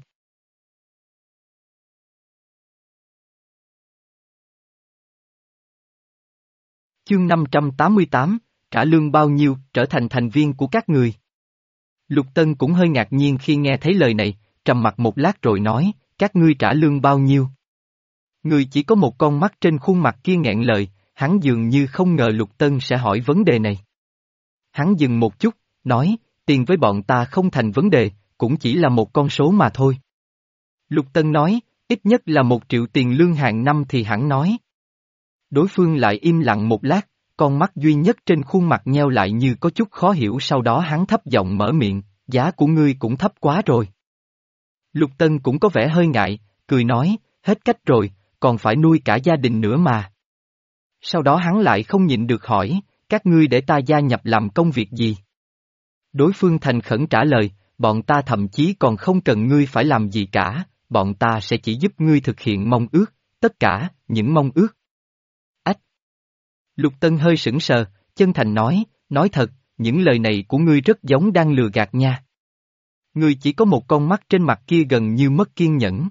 Chương năm trăm tám mươi tám, trả lương bao nhiêu, trở thành thành viên của các người. Lục Tân cũng hơi ngạc nhiên khi nghe thấy lời này, trầm mặc một lát rồi nói, các ngươi trả lương bao nhiêu? Người chỉ có một con mắt trên khuôn mặt kia nghẹn lời, hắn dường như không ngờ Lục Tân sẽ hỏi vấn đề này. Hắn dừng một chút, nói, tiền với bọn ta không thành vấn đề, cũng chỉ là một con số mà thôi. Lục Tân nói, ít nhất là một triệu tiền lương hàng năm thì hẳn nói. Đối phương lại im lặng một lát, con mắt duy nhất trên khuôn mặt nheo lại như có chút khó hiểu, sau đó hắn thấp giọng mở miệng, giá của ngươi cũng thấp quá rồi. Lục Tân cũng có vẻ hơi ngại, cười nói, hết cách rồi, còn phải nuôi cả gia đình nữa mà. Sau đó hắn lại không nhịn được hỏi, các ngươi để ta gia nhập làm công việc gì? Đối phương thành khẩn trả lời, bọn ta thậm chí còn không cần ngươi phải làm gì cả, bọn ta sẽ chỉ giúp ngươi thực hiện mong ước, tất cả, những mong ước. Ách! Lục Tân hơi sững sờ, chân thành nói, nói thật, những lời này của ngươi rất giống đang lừa gạt nha. Ngươi chỉ có một con mắt trên mặt kia gần như mất kiên nhẫn.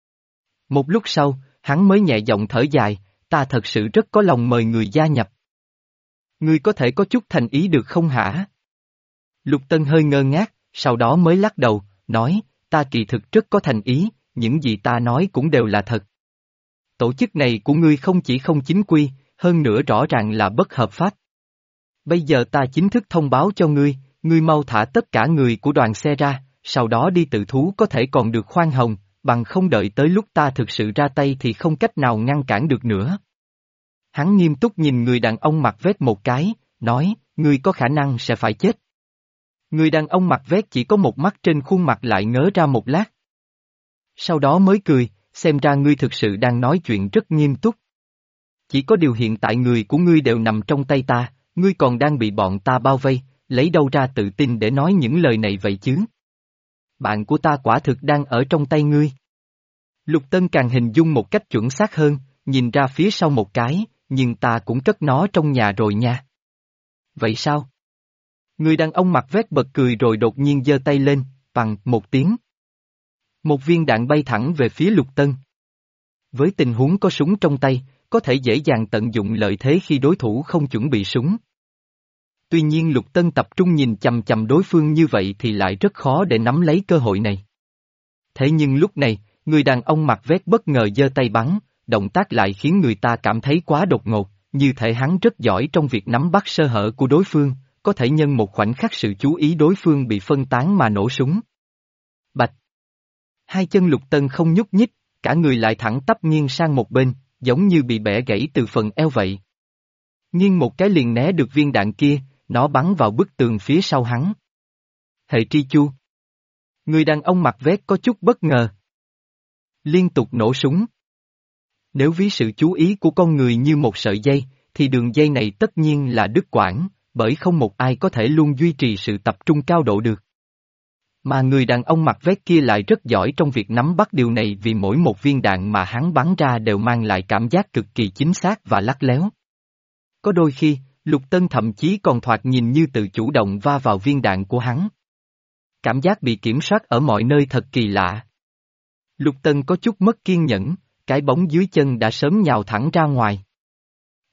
Một lúc sau, hắn mới nhẹ giọng thở dài, ta thật sự rất có lòng mời người gia nhập. Ngươi có thể có chút thành ý được không hả? Lục Tân hơi ngơ ngác, sau đó mới lắc đầu, nói, ta kỳ thực rất có thành ý, những gì ta nói cũng đều là thật. Tổ chức này của ngươi không chỉ không chính quy, hơn nữa rõ ràng là bất hợp pháp. Bây giờ ta chính thức thông báo cho ngươi, ngươi mau thả tất cả người của đoàn xe ra, sau đó đi tự thú có thể còn được khoan hồng, bằng không đợi tới lúc ta thực sự ra tay thì không cách nào ngăn cản được nữa. Hắn nghiêm túc nhìn người đàn ông mặc vest một cái, nói, ngươi có khả năng sẽ phải chết. Người đàn ông mặc vest chỉ có một mắt trên khuôn mặt lại ngớ ra một lát. Sau đó mới cười, xem ra ngươi thực sự đang nói chuyện rất nghiêm túc. Chỉ có điều hiện tại người của ngươi đều nằm trong tay ta, ngươi còn đang bị bọn ta bao vây, lấy đâu ra tự tin để nói những lời này vậy chứ? Bạn của ta quả thực đang ở trong tay ngươi. Lục Tân càng hình dung một cách chuẩn xác hơn, nhìn ra phía sau một cái, nhưng ta cũng cất nó trong nhà rồi nha. Vậy sao? Người đàn ông mặc vest bật cười rồi đột nhiên giơ tay lên, bằng một tiếng. Một viên đạn bay thẳng về phía Lục Tân. Với tình huống có súng trong tay, có thể dễ dàng tận dụng lợi thế khi đối thủ không chuẩn bị súng. Tuy nhiên Lục Tân tập trung nhìn chằm chằm đối phương như vậy thì lại rất khó để nắm lấy cơ hội này. Thế nhưng lúc này, người đàn ông mặc vest bất ngờ giơ tay bắn, động tác lại khiến người ta cảm thấy quá đột ngột, như thể hắn rất giỏi trong việc nắm bắt sơ hở của đối phương, có thể nhân một khoảnh khắc sự chú ý đối phương bị phân tán mà nổ súng. Bạch! Hai chân Lục Tân không nhúc nhích, cả người lại thẳng tắp nghiêng sang một bên, giống như bị bẻ gãy từ phần eo vậy. Nghiêng một cái liền né được viên đạn kia, nó bắn vào bức tường phía sau hắn. Hệ tri chu. Người đàn ông mặc vest có chút bất ngờ. Liên tục nổ súng. Nếu ví sự chú ý của con người như một sợi dây, thì đường dây này tất nhiên là đứt quãng, bởi không một ai có thể luôn duy trì sự tập trung cao độ được. Mà người đàn ông mặc vest kia lại rất giỏi trong việc nắm bắt điều này vì mỗi một viên đạn mà hắn bắn ra đều mang lại cảm giác cực kỳ chính xác và lắt léo. Có đôi khi, Lục Tân thậm chí còn thoạt nhìn như tự chủ động va vào viên đạn của hắn. Cảm giác bị kiểm soát ở mọi nơi thật kỳ lạ. Lục Tân có chút mất kiên nhẫn, cái bóng dưới chân đã sớm nhào thẳng ra ngoài.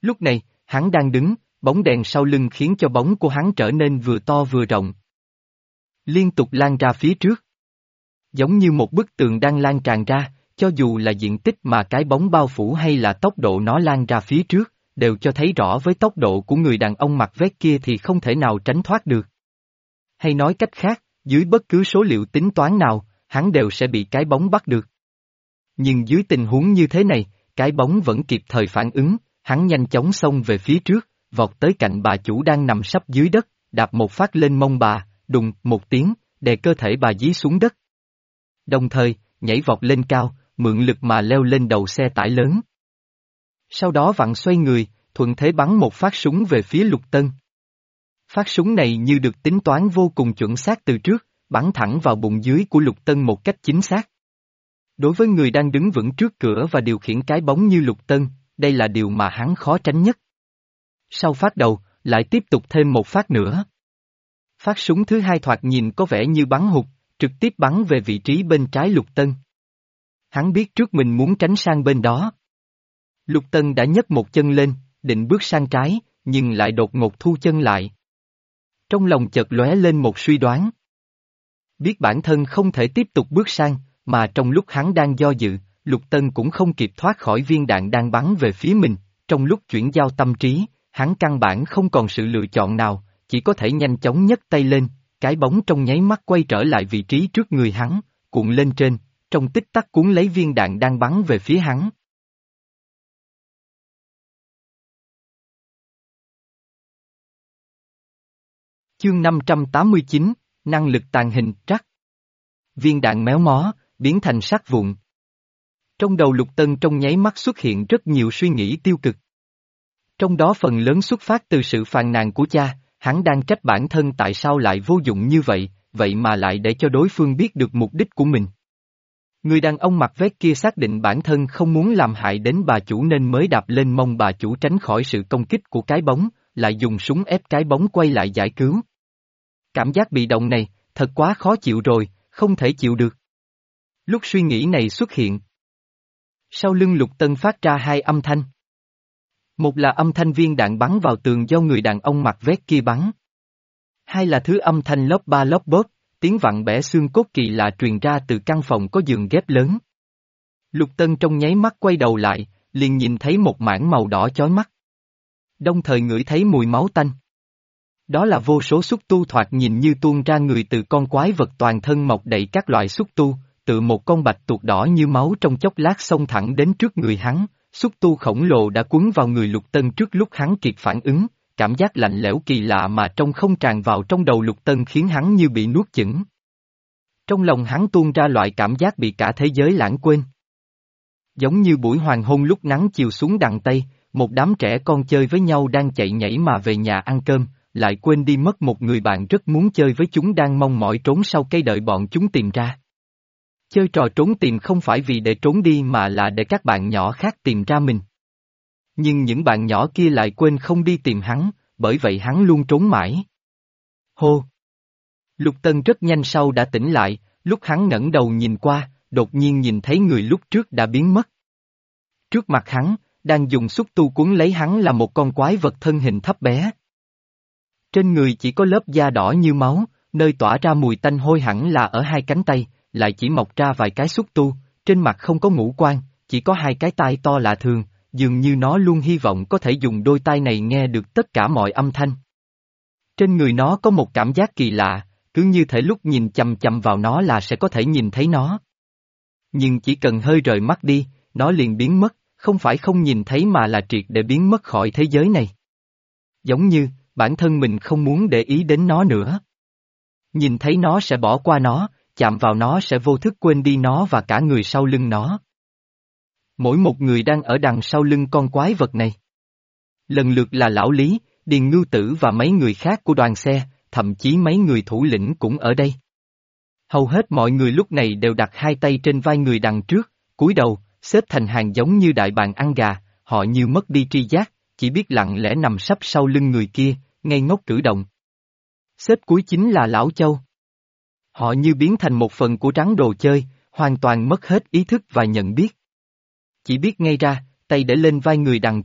Lúc này, hắn đang đứng, bóng đèn sau lưng khiến cho bóng của hắn trở nên vừa to vừa rộng. Liên tục lan ra phía trước. Giống như một bức tường đang lan tràn ra, cho dù là diện tích mà cái bóng bao phủ hay là tốc độ nó lan ra phía trước, đều cho thấy rõ với tốc độ của người đàn ông mặc vest kia thì không thể nào tránh thoát được. Hay nói cách khác, dưới bất cứ số liệu tính toán nào, hắn đều sẽ bị cái bóng bắt được. Nhưng dưới tình huống như thế này, cái bóng vẫn kịp thời phản ứng, hắn nhanh chóng xông về phía trước, vọt tới cạnh bà chủ đang nằm sấp dưới đất, đạp một phát lên mông bà, đùng một tiếng, đè cơ thể bà dí xuống đất. Đồng thời, nhảy vọt lên cao, mượn lực mà leo lên đầu xe tải lớn. Sau đó vặn xoay người, thuận thế bắn một phát súng về phía Lục Tân. Phát súng này như được tính toán vô cùng chuẩn xác từ trước, bắn thẳng vào bụng dưới của Lục Tân một cách chính xác. Đối với người đang đứng vững trước cửa và điều khiển cái bóng như Lục Tân, đây là điều mà hắn khó tránh nhất. Sau phát đầu, lại tiếp tục thêm một phát nữa. Phát súng thứ hai thoạt nhìn có vẻ như bắn hụt, trực tiếp bắn về vị trí bên trái Lục Tân. Hắn biết trước mình muốn tránh sang bên đó. Lục Tân đã nhấc một chân lên, định bước sang trái, nhưng lại đột ngột thu chân lại. Trong lòng chợt lóe lên một suy đoán. Biết bản thân không thể tiếp tục bước sang, mà trong lúc hắn đang do dự, Lục Tân cũng không kịp thoát khỏi viên đạn đang bắn về phía mình, trong lúc chuyển giao tâm trí, hắn căn bản không còn sự lựa chọn nào, chỉ có thể nhanh chóng nhấc tay lên, cái bóng trong nháy mắt quay trở lại vị trí trước người hắn, cuộn lên trên, trong tích tắc cuốn lấy viên đạn đang bắn về phía hắn. Chương năm trăm tám mươi chín, năng lực tàng hình, trắc. Viên đạn méo mó, biến thành sắt vụn. Trong đầu Lục Tân trong nháy mắt xuất hiện rất nhiều suy nghĩ tiêu cực. Trong đó phần lớn xuất phát từ sự phàn nàn của cha, hắn đang trách bản thân tại sao lại vô dụng như vậy, vậy mà lại để cho đối phương biết được mục đích của mình. Người đàn ông mặc vest kia xác định bản thân không muốn làm hại đến bà chủ nên mới đạp lên mông bà chủ tránh khỏi sự công kích của cái bóng, lại dùng súng ép cái bóng quay lại giải cứu. Cảm giác bị động này, thật quá khó chịu rồi, không thể chịu được. Lúc suy nghĩ này xuất hiện, sau lưng Lục Tân phát ra hai âm thanh. Một là âm thanh viên đạn bắn vào tường do người đàn ông mặc vest kia bắn. Hai là thứ âm thanh lốp ba lốp bốp, tiếng vặn bẻ xương cốt kỳ lạ truyền ra từ căn phòng có giường ghép lớn. Lục Tân trong nháy mắt quay đầu lại, liền nhìn thấy một mảng màu đỏ chói mắt. Đồng thời ngửi thấy mùi máu tanh. Đó là vô số xúc tu thoạt nhìn như tuôn ra người từ con quái vật toàn thân mọc đầy các loại xúc tu, tự một con bạch tuộc đỏ như máu trong chốc lát xông thẳng đến trước người hắn, xúc tu khổng lồ đã cuốn vào người Lục Tân trước lúc hắn kịp phản ứng, cảm giác lạnh lẽo kỳ lạ mà trong không tràn vào trong đầu Lục Tân khiến hắn như bị nuốt chửng. Trong lòng hắn tuôn ra loại cảm giác bị cả thế giới lãng quên. Giống như buổi hoàng hôn lúc nắng chiều xuống đằng Tây, một đám trẻ con chơi với nhau đang chạy nhảy mà về nhà ăn cơm, lại quên đi mất một người bạn rất muốn chơi với chúng đang mong mỏi trốn sau cây đợi bọn chúng tìm ra. Chơi trò trốn tìm không phải vì để trốn đi mà là để các bạn nhỏ khác tìm ra mình. Nhưng những bạn nhỏ kia lại quên không đi tìm hắn, bởi vậy hắn luôn trốn mãi. Hô! Lục Tân rất nhanh sau đã tỉnh lại, lúc hắn ngẩng đầu nhìn qua, đột nhiên nhìn thấy người lúc trước đã biến mất. Trước mặt hắn, đang dùng xúc tu cuốn lấy hắn là một con quái vật thân hình thấp bé. Trên người chỉ có lớp da đỏ như máu, nơi tỏa ra mùi tanh hôi hẳn là ở hai cánh tay, lại chỉ mọc ra vài cái xúc tu, trên mặt không có ngũ quan, chỉ có hai cái tai to lạ thường, dường như nó luôn hy vọng có thể dùng đôi tai này nghe được tất cả mọi âm thanh. Trên người nó có một cảm giác kỳ lạ, cứ như thể lúc nhìn chằm chằm vào nó là sẽ có thể nhìn thấy nó. Nhưng chỉ cần hơi rời mắt đi, nó liền biến mất, không phải không nhìn thấy mà là triệt để biến mất khỏi thế giới này. Giống như, bản thân mình không muốn để ý đến nó nữa. Nhìn thấy nó sẽ bỏ qua nó, chạm vào nó sẽ vô thức quên đi nó và cả người sau lưng nó. Mỗi một người đang ở đằng sau lưng con quái vật này. Lần lượt là Lão Lý, Điền Ngưu Tử và mấy người khác của đoàn xe, thậm chí mấy người thủ lĩnh cũng ở đây. Hầu hết mọi người lúc này đều đặt hai tay trên vai người đằng trước, cúi đầu, xếp thành hàng giống như đại bàng ăn gà, họ như mất đi tri giác, chỉ biết lặng lẽ nằm sấp sau lưng người kia, ngây ngốc cử động. Xếp cuối chính là Lão Châu. Họ như biến thành một phần của trắng đồ chơi, hoàn toàn mất hết ý thức và nhận biết. Chỉ biết ngay ra, tay để lên vai người đằng trước,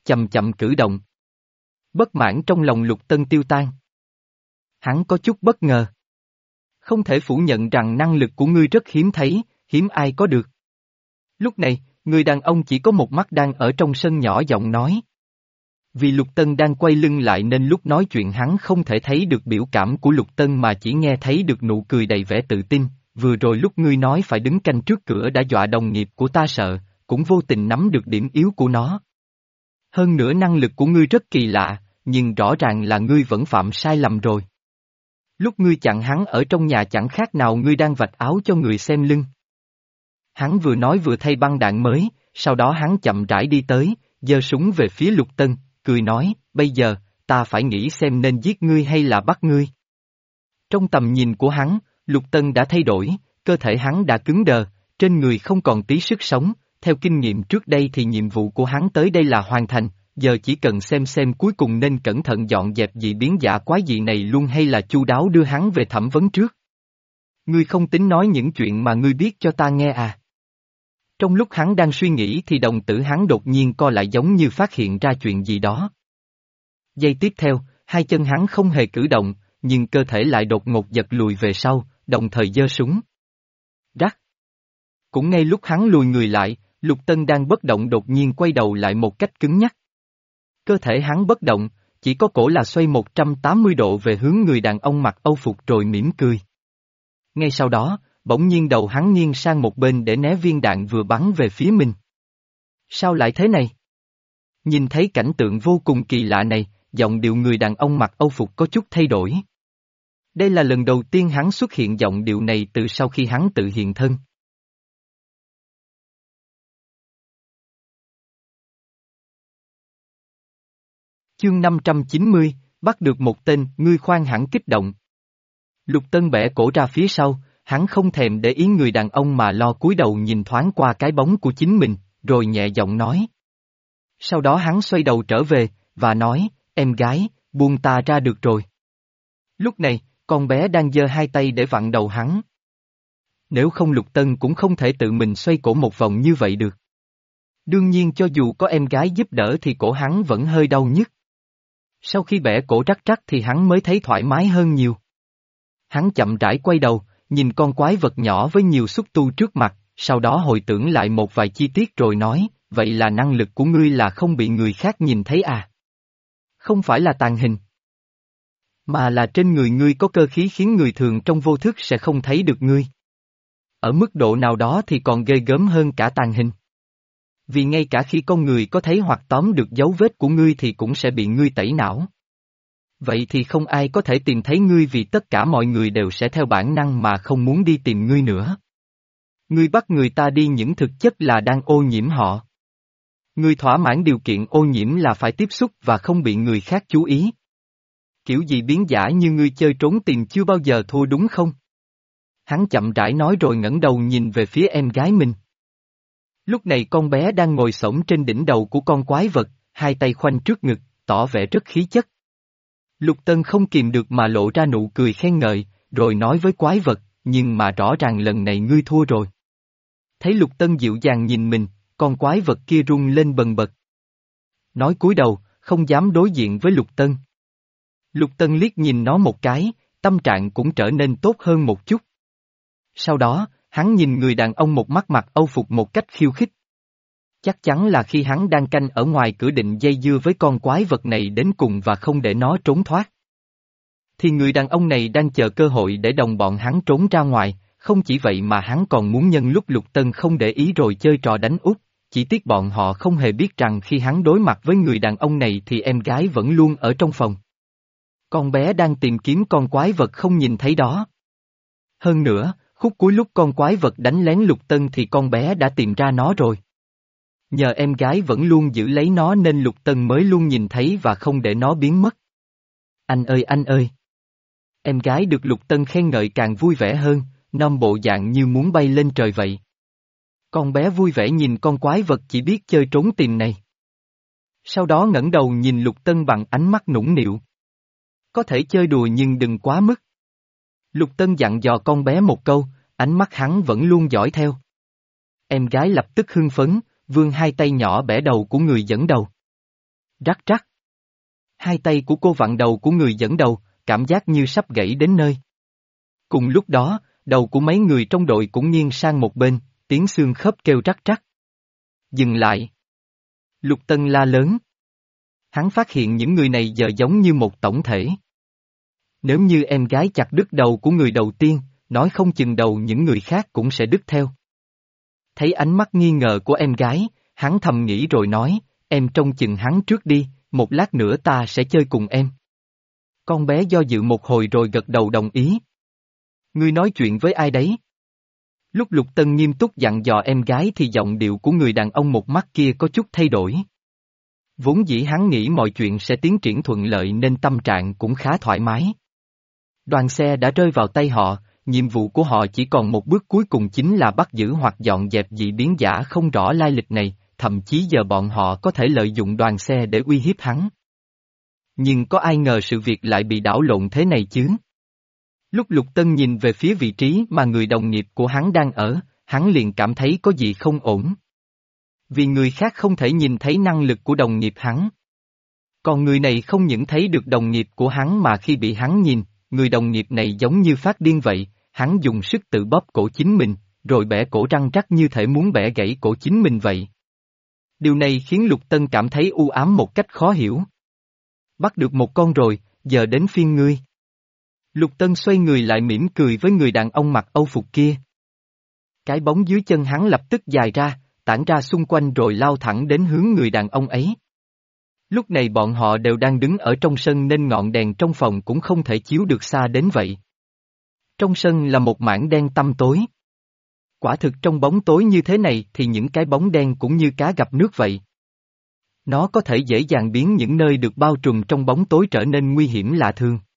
chậm chậm cử động. Bất mãn trong lòng Lục Tân tiêu tan. Hắn có chút bất ngờ. Không thể phủ nhận rằng năng lực của ngươi rất hiếm thấy, hiếm ai có được. Lúc này, người đàn ông chỉ có một mắt đang ở trong sân nhỏ giọng nói. Vì Lục Tân đang quay lưng lại nên lúc nói chuyện hắn không thể thấy được biểu cảm của Lục Tân mà chỉ nghe thấy được nụ cười đầy vẻ tự tin. Vừa rồi lúc ngươi nói phải đứng canh trước cửa đã dọa đồng nghiệp của ta sợ, cũng vô tình nắm được điểm yếu của nó. Hơn nữa năng lực của ngươi rất kỳ lạ, nhưng rõ ràng là ngươi vẫn phạm sai lầm rồi. Lúc ngươi chặn hắn ở trong nhà chẳng khác nào ngươi đang vạch áo cho người xem lưng. Hắn vừa nói vừa thay băng đạn mới, sau đó hắn chậm rãi đi tới, giơ súng về phía Lục Tân, cười nói, bây giờ, ta phải nghĩ xem nên giết ngươi hay là bắt ngươi. Trong tầm nhìn của hắn, Lục Tân đã thay đổi, cơ thể hắn đã cứng đờ, trên người không còn tí sức sống, theo kinh nghiệm trước đây thì nhiệm vụ của hắn tới đây là hoàn thành, giờ chỉ cần xem xem cuối cùng nên cẩn thận dọn dẹp dị biến giả quái dị này luôn hay là chu đáo đưa hắn về thẩm vấn trước. Ngươi không tính nói những chuyện mà ngươi biết cho ta nghe à? Trong lúc hắn đang suy nghĩ thì đồng tử hắn đột nhiên co lại giống như phát hiện ra chuyện gì đó. Giây tiếp theo, hai chân hắn không hề cử động, nhưng cơ thể lại đột ngột giật lùi về sau, đồng thời giơ súng. Rắc. Cũng ngay lúc hắn lùi người lại, Lục Tân đang bất động đột nhiên quay đầu lại một cách cứng nhắc. Cơ thể hắn bất động, chỉ có cổ là xoay một trăm tám mươi độ về hướng người đàn ông mặc âu phục rồi mỉm cười. Ngay sau đó, bỗng nhiên đầu hắn nghiêng sang một bên để né viên đạn vừa bắn về phía mình. Sao lại thế này? Nhìn thấy cảnh tượng vô cùng kỳ lạ này, giọng điệu người đàn ông mặc âu phục có chút thay đổi. Đây là lần đầu tiên hắn xuất hiện giọng điệu này từ sau khi hắn tự hiện thân. Chương năm trăm chín mươi, bắt được một tên, ngươi khoan hẳn kích động. Lục Tân bẻ cổ ra phía sau, hắn không thèm để ý người đàn ông mà lo cúi đầu nhìn thoáng qua cái bóng của chính mình, rồi nhẹ giọng nói. Sau đó hắn xoay đầu trở về, và nói, em gái, buông ta ra được rồi. Lúc này, con bé đang giơ hai tay để vặn đầu hắn. Nếu không Lục Tân cũng không thể tự mình xoay cổ một vòng như vậy được. Đương nhiên cho dù có em gái giúp đỡ thì cổ hắn vẫn hơi đau nhức. Sau khi bẻ cổ rắc rắc thì hắn mới thấy thoải mái hơn nhiều. Hắn chậm rãi quay đầu, nhìn con quái vật nhỏ với nhiều xúc tu trước mặt, sau đó hồi tưởng lại một vài chi tiết rồi nói, vậy là năng lực của ngươi là không bị người khác nhìn thấy à? Không phải là tàng hình, mà là trên người ngươi có cơ khí khiến người thường trong vô thức sẽ không thấy được ngươi. Ở mức độ nào đó thì còn ghê gớm hơn cả tàng hình. Vì ngay cả khi con người có thấy hoặc tóm được dấu vết của ngươi thì cũng sẽ bị ngươi tẩy não. Vậy thì không ai có thể tìm thấy ngươi vì tất cả mọi người đều sẽ theo bản năng mà không muốn đi tìm ngươi nữa. Ngươi bắt người ta đi những thực chất là đang ô nhiễm họ. Ngươi thỏa mãn điều kiện ô nhiễm là phải tiếp xúc và không bị người khác chú ý. Kiểu gì biến giả như ngươi chơi trốn tìm chưa bao giờ thua đúng không? Hắn chậm rãi nói rồi ngẩng đầu nhìn về phía em gái mình. Lúc này con bé đang ngồi xổm trên đỉnh đầu của con quái vật, hai tay khoanh trước ngực, tỏ vẻ rất khí chất. Lục Tân không kìm được mà lộ ra nụ cười khen ngợi, rồi nói với quái vật, nhưng mà rõ ràng lần này ngươi thua rồi. Thấy Lục Tân dịu dàng nhìn mình, con quái vật kia rung lên bần bật. Nói cúi đầu, không dám đối diện với Lục Tân. Lục Tân liếc nhìn nó một cái, tâm trạng cũng trở nên tốt hơn một chút. Sau đó, hắn nhìn người đàn ông một mắt mặc âu phục một cách khiêu khích. Chắc chắn là khi hắn đang canh ở ngoài cửa định dây dưa với con quái vật này đến cùng và không để nó trốn thoát. Thì người đàn ông này đang chờ cơ hội để đồng bọn hắn trốn ra ngoài, không chỉ vậy mà hắn còn muốn nhân lúc Lục Tân không để ý rồi chơi trò đánh úp, chỉ tiếc bọn họ không hề biết rằng khi hắn đối mặt với người đàn ông này thì em gái vẫn luôn ở trong phòng. Con bé đang tìm kiếm con quái vật không nhìn thấy đó. Hơn nữa, khúc cuối lúc con quái vật đánh lén Lục Tân thì con bé đã tìm ra nó rồi. Nhờ em gái vẫn luôn giữ lấy nó nên Lục Tân mới luôn nhìn thấy và không để nó biến mất. Anh ơi anh ơi! Em gái được Lục Tân khen ngợi càng vui vẻ hơn, non bộ dạng như muốn bay lên trời vậy. Con bé vui vẻ nhìn con quái vật chỉ biết chơi trốn tìm này. Sau đó ngẩng đầu nhìn Lục Tân bằng ánh mắt nũng nịu. Có thể chơi đùa nhưng đừng quá mức. Lục Tân dặn dò con bé một câu, ánh mắt hắn vẫn luôn dõi theo. Em gái lập tức hưng phấn, vươn hai tay nhỏ bẻ đầu của người dẫn đầu. Rắc rắc. Hai tay của cô vặn đầu của người dẫn đầu, cảm giác như sắp gãy đến nơi. Cùng lúc đó, đầu của mấy người trong đội cũng nghiêng sang một bên, tiếng xương khớp kêu rắc rắc. Dừng lại. Lục Tân la lớn. Hắn phát hiện những người này giờ giống như một tổng thể. Nếu như em gái chặt đứt đầu của người đầu tiên, nói không chừng đầu những người khác cũng sẽ đứt theo. Thấy ánh mắt nghi ngờ của em gái, hắn thầm nghĩ rồi nói, em trông chừng hắn trước đi, một lát nữa ta sẽ chơi cùng em. Con bé do dự một hồi rồi gật đầu đồng ý. Ngươi nói chuyện với ai đấy? Lúc Lục Tân nghiêm túc dặn dò em gái thì giọng điệu của người đàn ông một mắt kia có chút thay đổi. Vốn dĩ hắn nghĩ mọi chuyện sẽ tiến triển thuận lợi nên tâm trạng cũng khá thoải mái. Đoàn xe đã rơi vào tay họ, nhiệm vụ của họ chỉ còn một bước cuối cùng chính là bắt giữ hoặc dọn dẹp dị biến giả không rõ lai lịch này, thậm chí giờ bọn họ có thể lợi dụng đoàn xe để uy hiếp hắn. Nhưng có ai ngờ sự việc lại bị đảo lộn thế này chứ? Lúc Lục Tân nhìn về phía vị trí mà người đồng nghiệp của hắn đang ở, hắn liền cảm thấy có gì không ổn. Vì người khác không thể nhìn thấy năng lực của đồng nghiệp hắn. Còn người này không những thấy được đồng nghiệp của hắn mà khi bị hắn nhìn, người đồng nghiệp này giống như phát điên vậy, hắn dùng sức tự bóp cổ chính mình, rồi bẻ cổ răng rắc như thể muốn bẻ gãy cổ chính mình vậy. Điều này khiến Lục Tân cảm thấy u ám một cách khó hiểu. Bắt được một con rồi, giờ đến phiên ngươi. Lục Tân xoay người lại mỉm cười với người đàn ông mặc âu phục kia. Cái bóng dưới chân hắn lập tức dài ra, tản ra xung quanh rồi lao thẳng đến hướng người đàn ông ấy. Lúc này bọn họ đều đang đứng ở trong sân nên ngọn đèn trong phòng cũng không thể chiếu được xa đến vậy. Trong sân là một mảng đen tăm tối. Quả thực trong bóng tối như thế này thì những cái bóng đen cũng như cá gặp nước vậy. Nó có thể dễ dàng biến những nơi được bao trùm trong bóng tối trở nên nguy hiểm lạ thường.